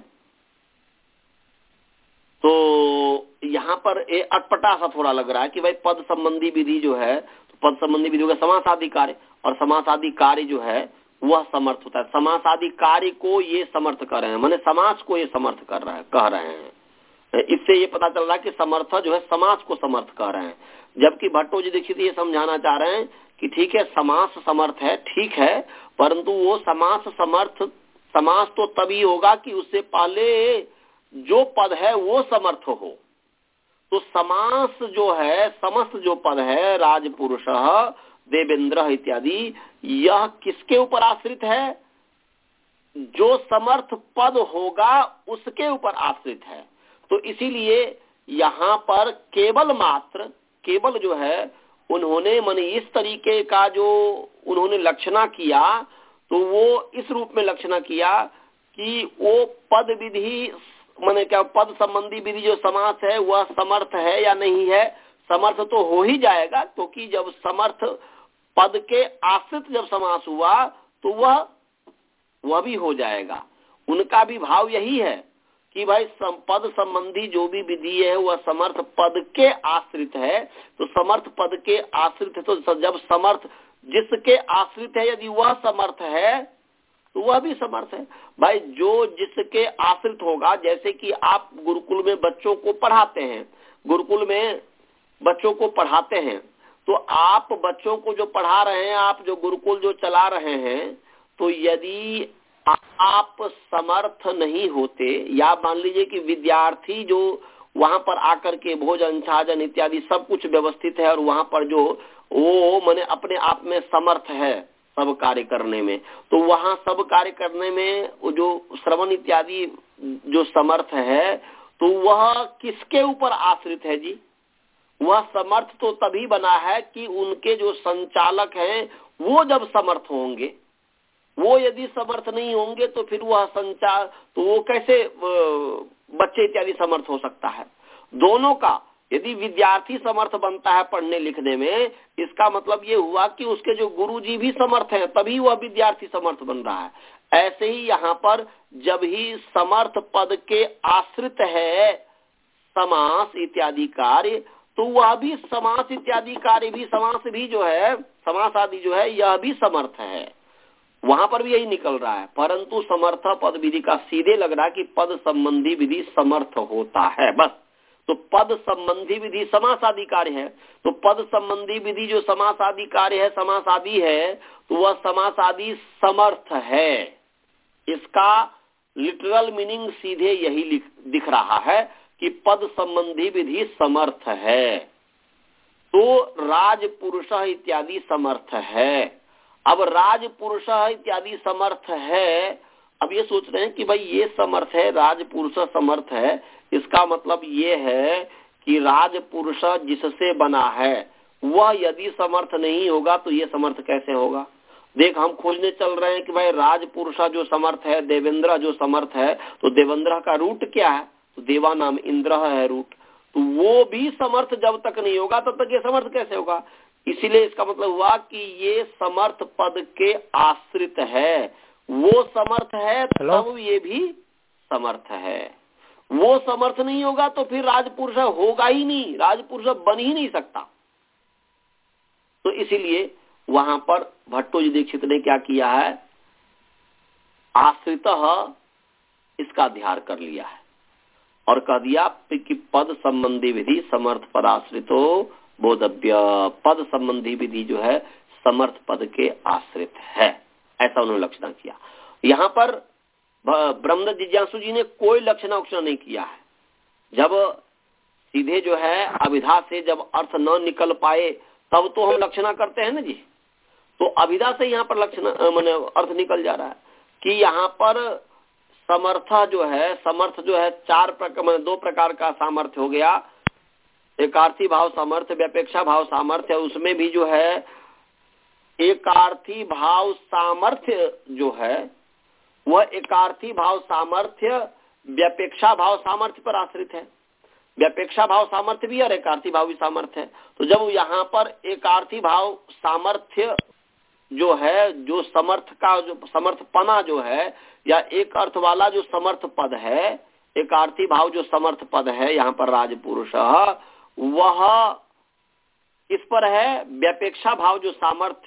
तो यहाँ पर ये अटपटा सा थोड़ा लग रहा है कि भाई पद संबंधी विधि जो है, तो पद संबंधी विधि का समास आदि कार्य, और समासादि कार्य जो है वह समर्थ होता है। समासादि कार्य को ये समर्थ कर रहे हैं, माने समास को ये समर्थ कर रहे हैं कह रहे हैं। इससे ये पता चल रहा है कि समर्थ जो है समास को समर्थ कह रहे हैं, जबकि भट्टोजी दीक्षित ये समझाना चाह रहे हैं कि ठीक है समास समर्थ है, ठीक है, परंतु वो समास समर्थ समास तो तभी होगा कि उससे पहले जो पद है वो समर्थ हो। तो समास जो है, समस्त जो पद है, राजपुरुष, देवेंद्र इत्यादि, यह किसके ऊपर आश्रित है? जो समर्थ पद होगा उसके ऊपर आश्रित है। तो इसीलिए यहाँ पर केवल मात्र केवल जो है उन्होंने मन इस तरीके का जो उन्होंने लक्षणा किया, तो वो इस रूप में लक्षणा किया कि वो पद विधि माने क्या पद संबंधी विधि जो समास है वह समर्थ है या नहीं है। समर्थ तो हो ही जाएगा, क्योंकि जब समर्थ पद के आश्रित जब समास हुआ तो वह वह भी हो जाएगा। उनका भी भाव यही है कि भाई पद संबंधी जो भी विधि है वह समर्थ पद के आश्रित है। तो समर्थ पद के आश्रित है, तो जब समर्थ जिसके आश्रित है यदि वह समर्थ है तो वह भी समर्थ है। भाई जो जिसके आश्रित होगा, जैसे कि आप गुरुकुल में बच्चों को पढ़ाते हैं, गुरुकुल में बच्चों को पढ़ाते हैं, तो आप बच्चों को जो पढ़ा रहे हैं, आप जो गुरुकुल जो चला रहे हैं, तो यदि आप समर्थ नहीं होते, या मान लीजिए कि विद्यार्थी जो वहां पर आकर के भोजन छाजन इत्यादि सब कुछ व्यवस्थित है और वहां पर जो वो माने अपने आप में समर्थ है सब कार्य करने में, तो वहां सब कार्य करने में जो श्रवण इत्यादि जो समर्थ है, तो वह किसके ऊपर आश्रित है जी? वह समर्थ तो तभी बना है कि उनके जो संचालक हैं वो जब समर्थ होंगे। वो यदि समर्थ नहीं होंगे तो फिर वह संचार तो वो कैसे बच्चे इत्यादि समर्थ हो सकता है? दोनों का यदि विद्यार्थी समर्थ बनता है पढ़ने लिखने में, इसका मतलब ये हुआ कि उसके जो गुरुजी भी समर्थ हैं, तभी वह विद्यार्थी समर्थ बन रहा है। ऐसे ही यहाँ पर जब ही समर्थ पद के आश्रित है समास इत्यादि कार्य, तो वह भी समास इत्यादि कार्य भी, समास भी जो है, समास आदि जो है, यह भी समर्थ है। वहां पर भी यही निकल रहा है, परंतु समर्थ पद विधि का सीधे लग रहा है कि पद संबंधी विधि समर्थ होता है बस। तो पद संबंधी विधि समास आदि कार्य है, तो पद संबंधी विधि जो समास आदि कार्य है, समास आदि है, तो वह समास आदि समर्थ है। इसका लिटरल मीनिंग सीधे यही दिख रहा है कि पद संबंधी विधि समर्थ है। तो राजपुरुष इत्यादि समर्थ है। अब राजपुरुष इत्यादि समर्थ है, अब ये सोच रहे हैं कि भाई ये समर्थ है, राजपुरुष समर्थ है, इसका मतलब ये है कि राजपुरुष जिससे बना है वह यदि समर्थ नहीं होगा तो ये समर्थ कैसे होगा? देख, हम खोजने चल रहे हैं कि भाई राजपुरुष जो समर्थ है, देवेंद्र जो समर्थ है, तो देवेंद्र का रूट क्या है? तो देवा नाम इंद्र है रूट, तो वो भी समर्थ जब तक नहीं होगा तब तक ये समर्थ कैसे होगा? इसीलिए इसका मतलब हुआ कि ये समर्थ पद के आश्रित है। वो समर्थ है तब ये भी समर्थ है। वो समर्थ नहीं होगा तो फिर राजपुरुष होगा ही नहीं, राजपुरुष बन ही नहीं सकता। तो इसीलिए वहां पर भट्टोजी दीक्षित ने क्या किया है? आश्रित इसका अध्ययन कर लिया है और कह दिया कि पद संबंधी विधि समर्थ पदाश्रितो बोधव्य। पद संबंधी विधि जो है समर्थ पद के आश्रित है, ऐसा उन्होंने लक्षण किया। यहाँ पर ब्रह्म जिज्ञासु जी ने कोई लक्षण उक्षण नहीं किया है। जब सीधे जो है अभिधा से जब अर्थ न निकल पाए तब तो हम लक्षणा करते हैं ना जी। तो अभिधा से यहाँ पर लक्षण माने अर्थ निकल जा रहा है कि यहाँ पर समर्थ जो है, समर्थ जो है चार प्रकार, दो प्रकार का सामर्थ्य हो गया। एकार्थी भाव सामर्थ्य, व्यपेक्षा भाव सामर्थ्य, उसमें भी जो है एकार्थी भाव सामर्थ्य जो है वह एकार्थी भाव सामर्थ्य व्यपेक्षा भाव सामर्थ्य पर आश्रित है। व्यपेक्षा भाव सामर्थ्य भी और एकार्थी भाव भी सामर्थ्य है। तो जब यहाँ पर एकार्थी भाव सामर्थ्य जो है, जो समर्थ का जो समर्थपना जो है, या एक अर्थ वाला जो समर्थ पद है, एकार्थी भाव जो समर्थ पद है यहाँ पर राजपुरुष, वह इस पर है। व्यपेक्षा भाव जो सामर्थ्य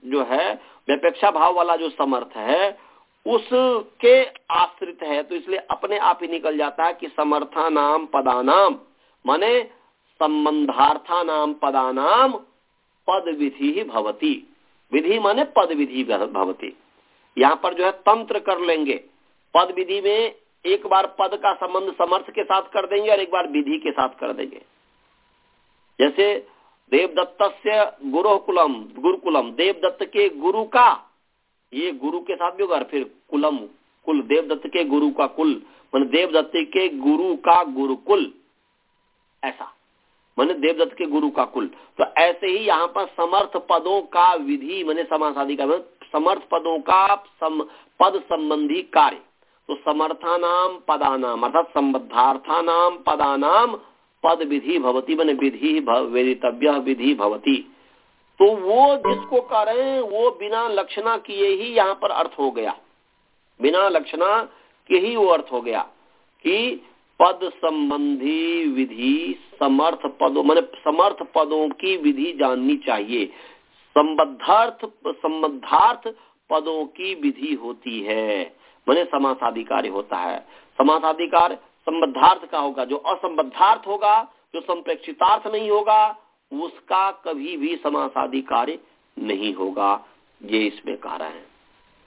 जो है व्यपेक्षा भाव वाला जो समर्थ है उसके आश्रित है, तो इसलिए अपने आप ही निकल जाता है कि समर्था नाम पदानाम माने संबंधार्था नाम पदानाम पद विधि ही भवती। विधि माने पद विधि भवती। यहाँ पर जो है तंत्र कर लेंगे, पद विधि में एक बार पद का संबंध समर्थ के साथ कर देंगे और एक बार विधि के साथ कर देंगे। जैसे देवदत्तस्य गुरुकुलम गुरुकुलम, देवदत्त के गुरु का, ये गुरु के साथ भी होगा, और फिर कुलम कुल, देवदत्त के गुरु का कुल मान देवदत्त के गुरु का गुरुकुल, ऐसा माने देवदत्त के गुरु का कुल। तो ऐसे ही यहाँ पर समर्थ पदों का विधि माने समासादि का समर्थ पदों का सम, पद संबंधी कार्य, तो समर्थानाम पदानाम अर्थात संबद्धार्थानाम पदानाम पद विधि भवती माने विधि वेदितव्य विधि भवती। तो वो जिसको करें वो बिना लक्षणा किए ही यहाँ पर अर्थ हो गया, बिना लक्षणा के ही वो अर्थ हो गया कि पद संबंधी विधि समर्थ पदों माने समर्थ पदों की विधि जाननी चाहिए। संबद्धार्थ संबद्धार्थ पदों की विधि होती है माने समासाधिकारी होता है। समासाधिकार संबद्धार्थ का होगा, जो असंबद्धार्थ होगा, जो संप्रेक्षितार्थ नहीं होगा, उसका कभी भी समासादि कार्य नहीं होगा। ये इसमें कह रहे हैं।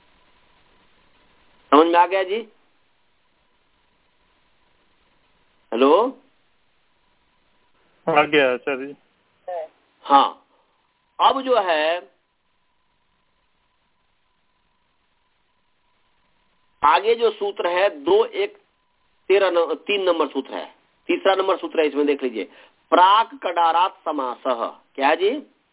समझ में आ गया जी? हेलो, आ गया सर जी। हाँ, अब जो है आगे जो सूत्र है दो एक तेरह न, तीन नंबर सूत्र है, तीसरा नंबर सूत्र है, इसमें देख लीजिए। प्राक कडारात समासः, क्या जी?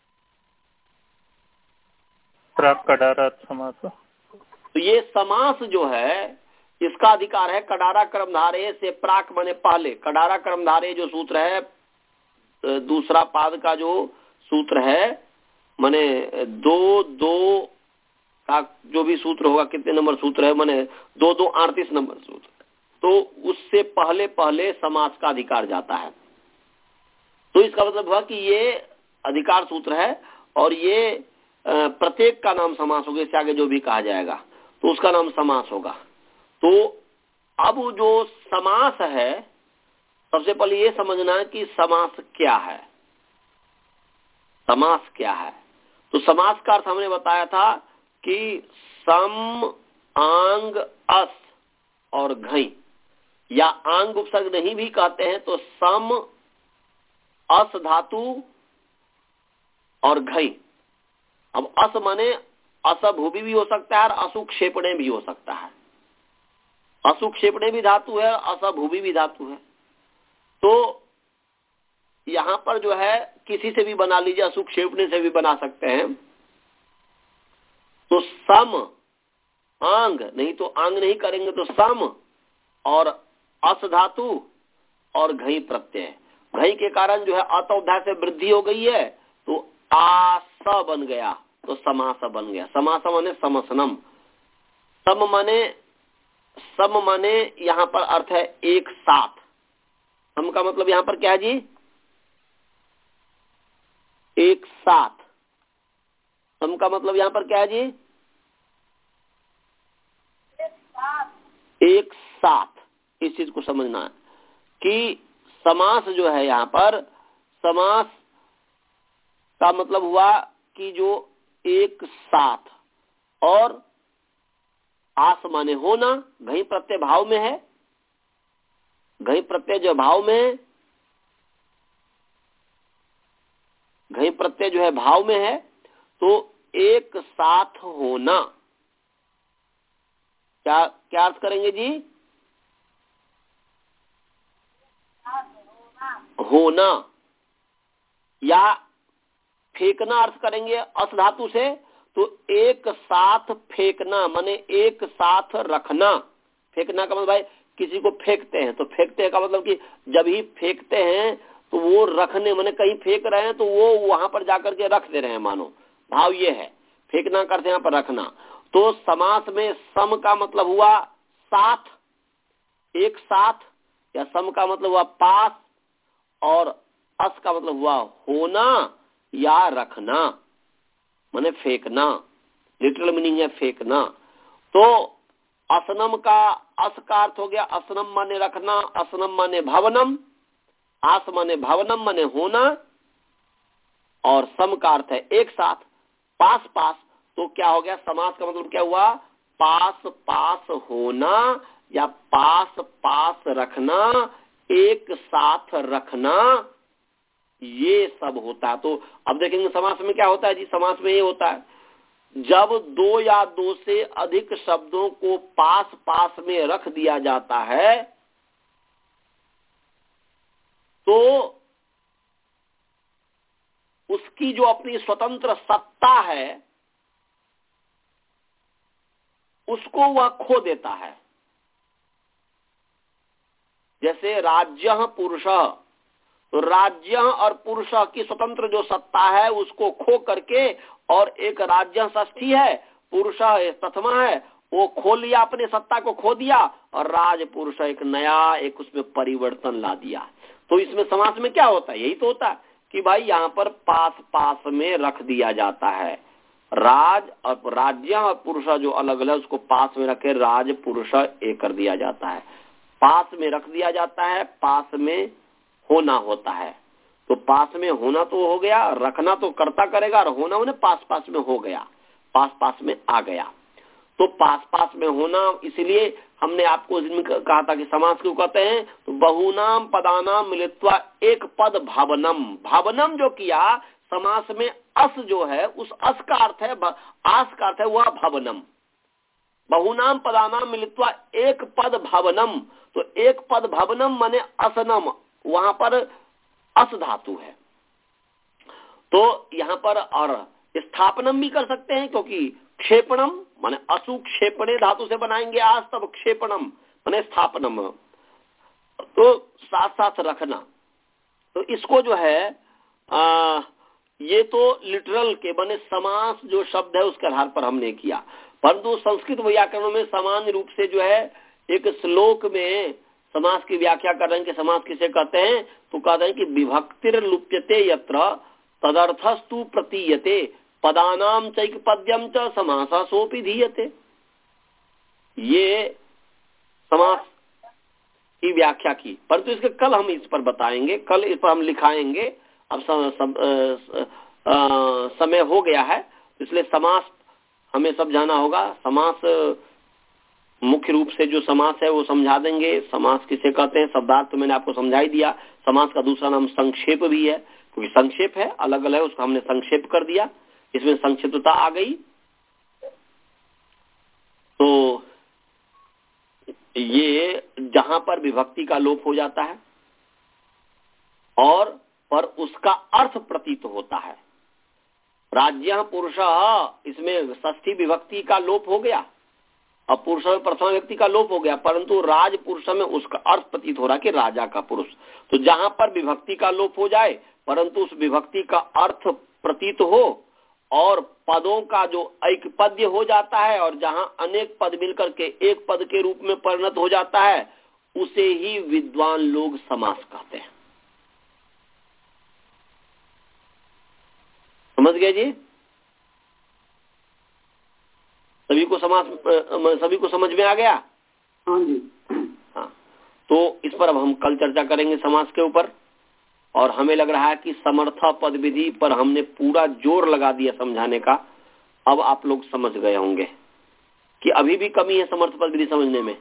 प्राक कडारात समासः। तो ये समास जो है इसका अधिकार है कडारा कर्मधारय से प्राक माने पहले। कडारा कर्मधारय जो सूत्र है, दूसरा पाद का जो सूत्र है माने दो दो का जो भी सूत्र होगा, कितने नंबर सूत्र है माने दो दो अड़तीस नंबर सूत्र, तो उससे पहले पहले समास का अधिकार जाता है। तो इसका मतलब हुआ कि ये अधिकार सूत्र है और ये प्रत्येक का नाम समास होगा। इससे आगे जो भी कहा जाएगा तो उसका नाम समास होगा। तो अब जो समास है, सबसे पहले ये समझना है कि समास क्या है। समास क्या है? तो समास का अर्थ हमने बताया था कि सम, आंग, अस और घई, या आंग उपसर्ग नहीं भी कहते हैं तो सम, अस धातु और घई। अब अस माने असभूभि भी हो सकता है और असुक्षेपणे भी हो सकता है। असुक्षेपणे भी धातु है, असभूभि भी धातु है। तो यहां पर जो है किसी से भी बना लीजिए, असुक्षेपणे से भी बना सकते हैं। तो सम, आंग, नहीं तो आंग नहीं करेंगे तो सम और अस धातु और घई प्रत्यय। घई के कारण जो है अतोध्याय से वृद्धि हो गई है तो आस बन गया, तो समास बन गया। समास माने समसनम। सम माने सम माने यहाँ पर अर्थ है एक साथ। सम का मतलब यहाँ पर क्या है जी? एक साथ। सम का मतलब यहाँ पर क्या है जी? एक साथ। इस चीज को समझना है कि समास जो है यहाँ पर, समास का मतलब हुआ कि जो एक साथ, और आस माने होना, घई प्रत्यय भाव में है। घई प्रत्यय जो भाव में है, घई प्रत्यय जो है भाव में है, तो एक साथ होना। क्या क्या अर्थ करेंगे जी? होना। या फेंकना अर्थ करेंगे अस धातु से, तो एक साथ फेंकना माने एक साथ रखना। फेंकना का मतलब भाई किसी को फेंकते हैं, तो फेंकते हैं का मतलब कि जब ही फेंकते हैं तो वो रखने माने कहीं फेंक रहे हैं तो वो वहां पर जाकर के रख दे रहे हैं, मानो भाव ये है। फेंकना करते हैं यहाँ पर रखना। तो समास में सम का मतलब हुआ साथ, एक साथ, या सम का मतलब हुआ पास, और अस का मतलब हुआ होना या रखना। माने फेंकना, लिटरल मीनिंग है फेंकना। तो असनम का अस का अर्थ हो गया असनम माने रखना, असनम माने भवनम, आस माने भवनम माने होना, और सम का अर्थ है एक साथ, पास पास। तो क्या हो गया, समास का मतलब क्या हुआ, पास पास होना या पास पास रखना, एक साथ रखना, ये सब होता है। तो अब देखेंगे समास में क्या होता है जी, समास में ये होता है जब दो या दो से अधिक शब्दों को पास पास में रख दिया जाता है तो उसकी जो अपनी स्वतंत्र सत्ता है उसको वह खो देता है। जैसे राज्य पुरुष, तो राज्य और पुरुष की स्वतंत्र जो सत्ता है उसको खो करके, और एक राज्य षष्ठी है, पुरुष प्रथमा है, वो खो लिया, अपने सत्ता को खो दिया, और राज पुरुष एक नया एक उसमें परिवर्तन ला दिया। तो इसमें समास में क्या होता है, यही तो होता है कि भाई यहाँ पर पास पास में रख दिया जाता है, राज और राज्य और पुरुष जो अलग अलग उसको पास में रखे राज पुरुष एक कर दिया जाता है। पास में रख दिया जाता है, पास में होना होता है। तो पास में होना तो हो गया, रखना तो कर्ता करेगा, और होना उन्हें पास पास में हो गया, पास पास में आ गया। तो पास पास में होना, इसलिए हमने आपको इसमें कहा था कि समास क्यों कहते हैं, तो बहुनाम पदानाम मिलित्वा एक पद भावनम। भावनम जो किया समास में अस जो है, उस अस का अर्थ है, आस का अर्थ है वह भावनम। बहुनाम पदानाम मिलित्वा एक पद भावनम, तो एक पद भावनम माने असनम, वहां पर अस धातु है। तो यहाँ पर और स्थापनम भी कर सकते हैं, क्योंकि क्षेपणम माने असु क्षेपणे धातु से बनाएंगे आज, तब क्षेपणम माने स्थापनम, तो साथ साथ रखना। तो इसको जो है आ, ये तो लिटरल के बने समास जो शब्द है उसके आधार पर हमने किया, परंतु संस्कृत व्याकरणों में सामान्य रूप से जो है एक श्लोक में समास की व्याख्या कर रहे हैं कि समास किसे कहते हैं, तो कहते हैं कि विभक्तिर लुप्यते यत्र तदर्थस्तु प्रतीयते पदानाम चैक पद्यम च समासा सोपि धीयते। ये समास की व्याख्या की, परंतु इसके कल हम इस पर बताएंगे, कल इस पर हम लिखाएंगे। अब सम, सम, आ, आ, समय हो गया है, इसलिए समास हमें समझाना होगा। समास मुख्य रूप से जो समास है वो समझा देंगे। समास किसे कहते हैं, शब्दार्थ तो मैंने आपको समझाई दिया। समास का दूसरा नाम संक्षेप भी है, क्योंकि संक्षेप है, अलग अलग है, उसको हमने संक्षेप कर दिया, इसमें संक्षिप्तता आ गई। तो ये जहां पर विभक्ति का लोप हो जाता है और पर उसका अर्थ प्रतीत होता है। राज्य पुरुष, इसमें षष्ठी विभक्ति का लोप हो गया, अब पुरुष में प्रथम व्यक्ति का लोप हो गया, परंतु राज पुरुष में उसका अर्थ प्रतीत हो रहा है कि राजा का पुरुष। तो जहां पर विभक्ति का लोप हो जाए परंतु उस विभक्ति का अर्थ प्रतीत हो और पदों का जो एक पद्य हो जाता है, और जहां अनेक पद मिलकर के एक पद के रूप में परिणत हो जाता है, उसे ही विद्वान लोग समास कहते हैं। समझ गए जी? सभी को समास सभी को समझ में आ गया? हाँ जी। हाँ, तो इस पर अब हम कल चर्चा करेंगे समास के ऊपर। और हमें लग रहा है कि समर्थ पद विधि पर हमने पूरा जोर लगा दिया समझाने का। अब आप लोग समझ गए होंगे कि अभी भी कमी है समर्थ पद विधि समझने में।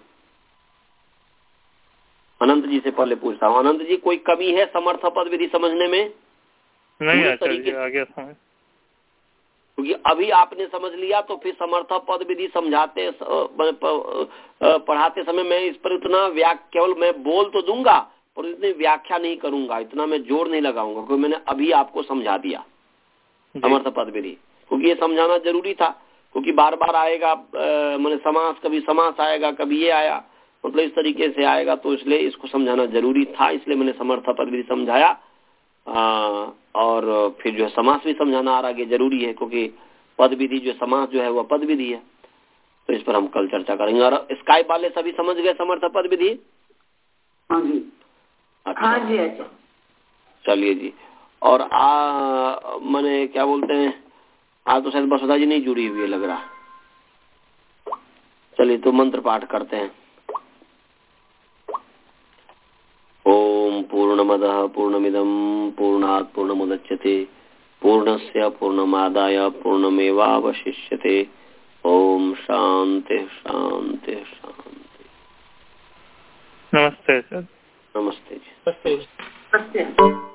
अनंत जी से पहले पूछता हूँ, अनंत जी कोई कमी है समर्थ पद विधि समझने में? नहीं, आ गया समझ। क्योंकि अभी आपने समझ लिया तो फिर समर्थ पद विधि समझाते पढ़ाते समय मैं इस पर उतना व्याख्या, केवल मैं बोल तो दूंगा पर इतनी व्याख्या नहीं करूंगा, इतना मैं जोर नहीं लगाऊंगा, क्योंकि मैंने अभी आपको समझा दिया समर्थ पद विधि। क्योंकि ये समझाना जरूरी था, क्योंकि बार बार आएगा मैंने समास, कभी समास आएगा, कभी ये आया, मतलब इस तरीके से आएगा, तो इसलिए इसको समझाना जरूरी था, इसलिए मैंने समर्थ पद विधि समझाया। आ, और फिर जो है समास भी समझाना आ आगे जरूरी है, क्योंकि पद विधि जो समास जो है वह पद विधि है। तो इस पर हम कल चर्चा करेंगे। और स्काइप वाले सभी समझ गए समर्थ पद विधि? हाँ जी। अच्छा, हाँ जी, अच्छा, चलिए जी। और आ मैंने क्या बोलते हैं, आज तो शायद बसुधा जी नहीं जुड़ी हुई है लग रहा। चलिए तो मंत्र पाठ करते हैं। ओम पूर्णमदः पूर्णमिदं पूर्णात् पूर्णमुदच्यते पूर्णस्य पूर्णमादाय पूर्णमेवावशिष्यते। ओम शांति शांति शांति। नमस्ते सर। नमस्ते जी। नमस्ते। नमस्ते।